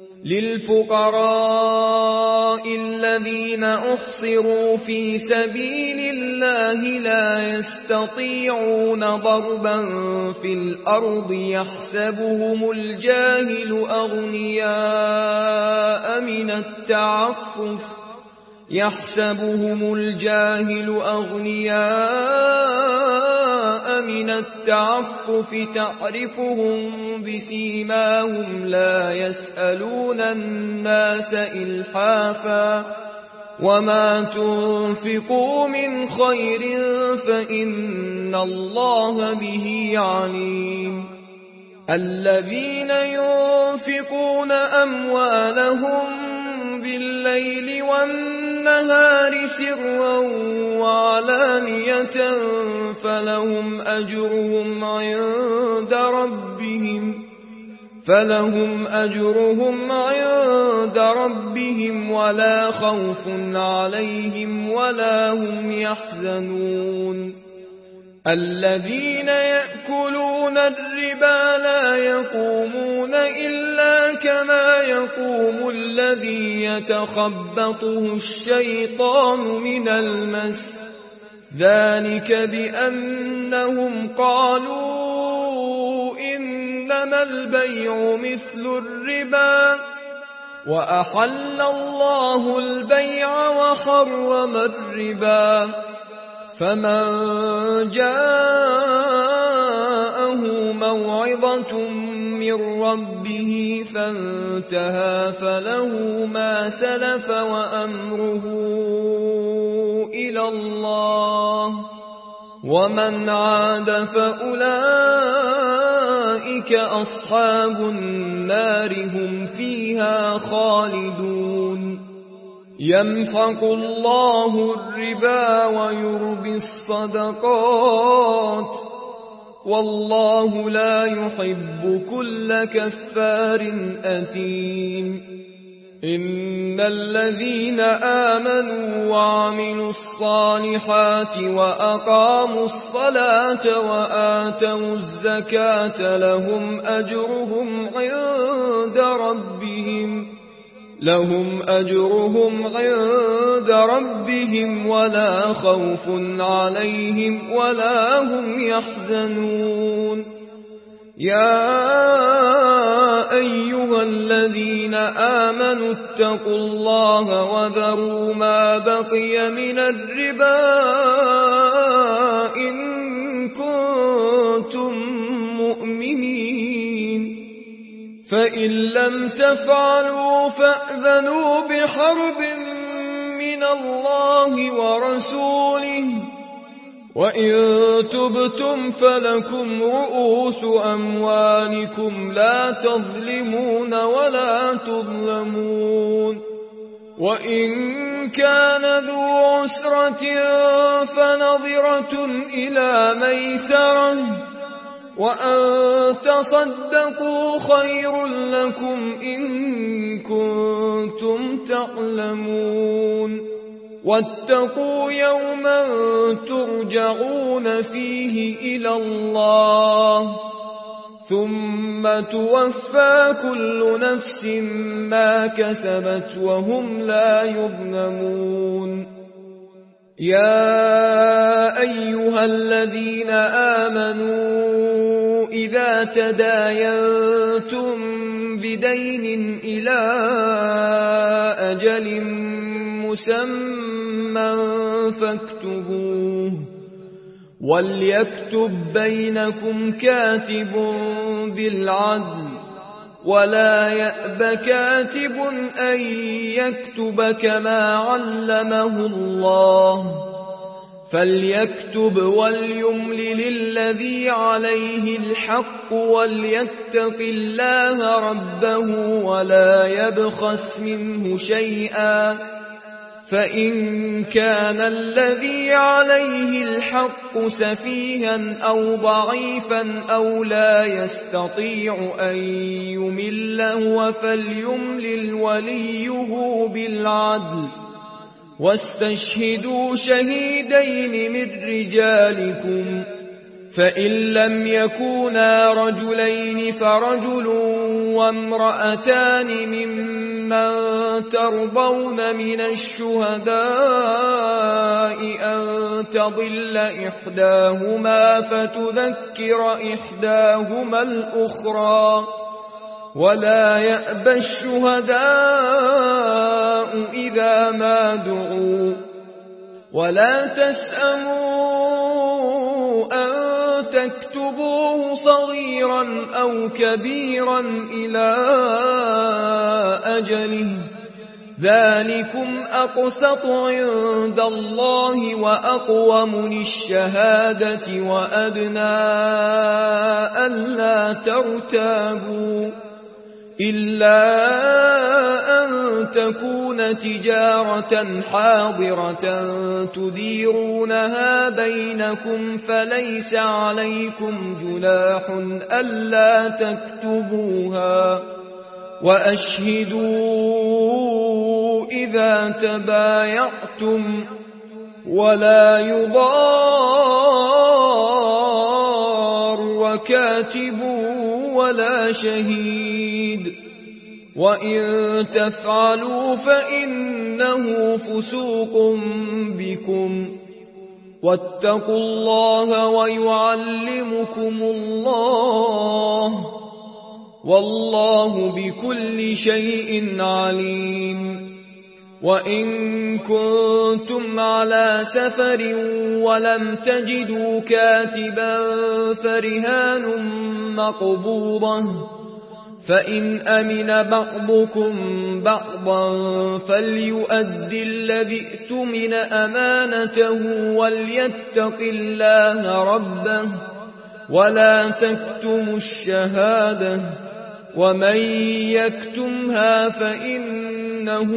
للفقراء الذين أحصروا في سبيل الله لا يستطيعون ضربا في الأرض يحسبهم الجاهل أغنياء من التعفف يحسبهم الجاهل أغنياء من التعفف تعرفهم بسيماهم لا يسألون الناس إلحافا وما تنفقوا من خير فإن الله به عليم الذين ينفقون أموالهم بالليل والنهار سرا وعلانية فلهم أجرهم عند ربهم فلهم أجرهم عند ربهم ولا خوف عليهم ولا هم يحزنون الذين يأكلون الربا لا يقومون إلا كما يقوم الذي يتخبطه الشيطان من المس ذلك بأنهم قالوا إنما البيع مثل الربا وأحل الله البيع وحرم الربا فمن جاءه موعظة من ربه فانتهى فله ما سلف وأمره إلى الله ومن عاد فأولئك أصحاب النار هم فيها خالدون يمحق الله الربا ويربي الصدقات والله لا يحب كل كفار أثيم إن الذين آمنوا وعملوا الصالحات وأقاموا الصلاة وآتوا الزكاة لهم أجرهم عند ربهم لهم أجرهم عند ربهم ولا خوف عليهم ولا هم يحزنون يا أيها الذين آمنوا اتقوا الله وذروا ما بقي من الربا إن كنتم مؤمنين فإن لم تفعلوا فأذنوا بحرب من الله ورسوله وإن تبتم فلكم رؤوس أموالكم لا تظلمون ولا تظلمون وإن كان ذو عسرة فنظرة إلى ميسرة وأن تصدقوا خير لكم إن كنتم تعلمون واتقوا يوما ترجعون فيه إلى الله ثم توفى كل نفس ما كسبت وهم لا يظلمون يا أيها الذين آمنوا إذا تداينتم بدين إلى أجل مسمى فاكتبوه وليكتب بينكم كاتب بالعدل ولا يأب كاتب أن يكتب كما علمه الله فليكتب وليملل الذي عليه الحق وليتق الله ربه ولا يبخس منه شيئا فإن كان الذي عليه الحق سفيها أو ضعيفا أو لا يستطيع أن يمل هو فليملل وليه بالعدل واستشهدوا شهيدين من رجالكم فإن لم يكونا رجلين فرجل وامرأتان ممن ترضون من الشهداء أن تضل إحداهما فتذكر إحداهما الأخرى ولا يأبى الشهداء إذا ما دعوا ولا تسأموا أن تكتبوه صغيرا أو كبيرا إلى أجله ذلكم أقسط عند الله وأقوم للشهادة وأدنى ألا ترتابوا إلا أن تكون تجارة حاضرة تديرونها بينكم فليس عليكم جناح ألا تكتبوها وأشهدوا إذا تبايعتم ولا يضار وكاتب ولا شهيد وإن تفعلوا فإنه فسوق بكم واتقوا الله ويعلمكم الله والله بكل شيء عليم وإن كنتم على سفر ولم تجدوا كاتبا فرهان مقبوضة فإن أمن بعضكم بعضا فليؤد الذي ائتمن أمانته وليتق الله ربه ولا تكتموا الشهادة ومن يكتمها فإنه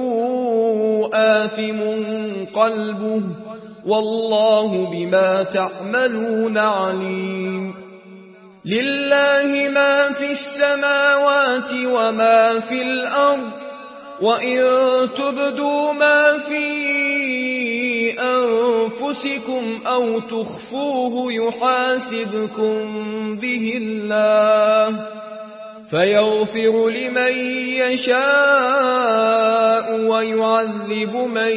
آثم قلبه والله بما تعملون عليم لله ما في السماوات وما في الأرض وإن تبدوا ما في أنفسكم أو تخفوه يحاسبكم به الله فيغفر لمن يشاء ويعذب من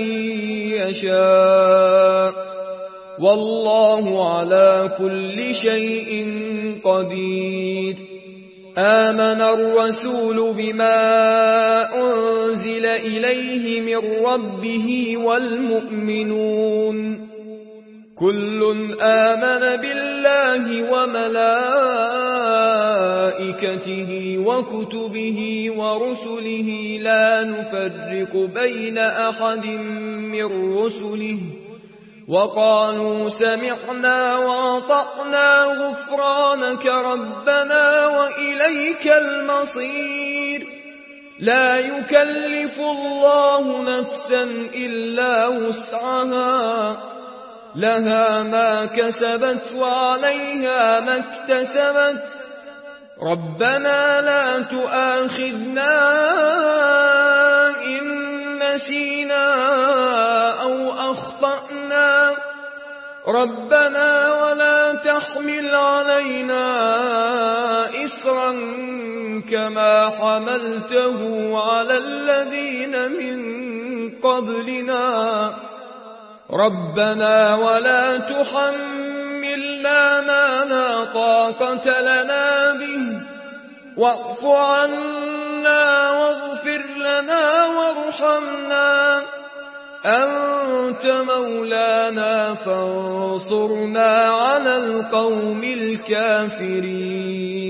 يشاء والله على كل شيء قدير آمن الرسول بما أنزل إليه من ربه والمؤمنون كل آمن بالله وملائكته وكتبه ورسله لا نفرق بين أحد من رسله وقالوا سمعنا وأطعنا غفرانك ربنا وإليك المصير لا يكلف الله نفسا إلا وسعها لها ما كسبت وعليها ما اكتسبت ربنا لا تؤاخذنا إن نسينا أو أخطأنا ربنا ولا تحمل علينا إصرا كما حملته على الذين من قبلنا ربنا ولا تحملنا ما لا طاقة لنا به واعف عنا واغفر لنا وارحمنا أنت مولانا فانصرنا على القوم الكافرين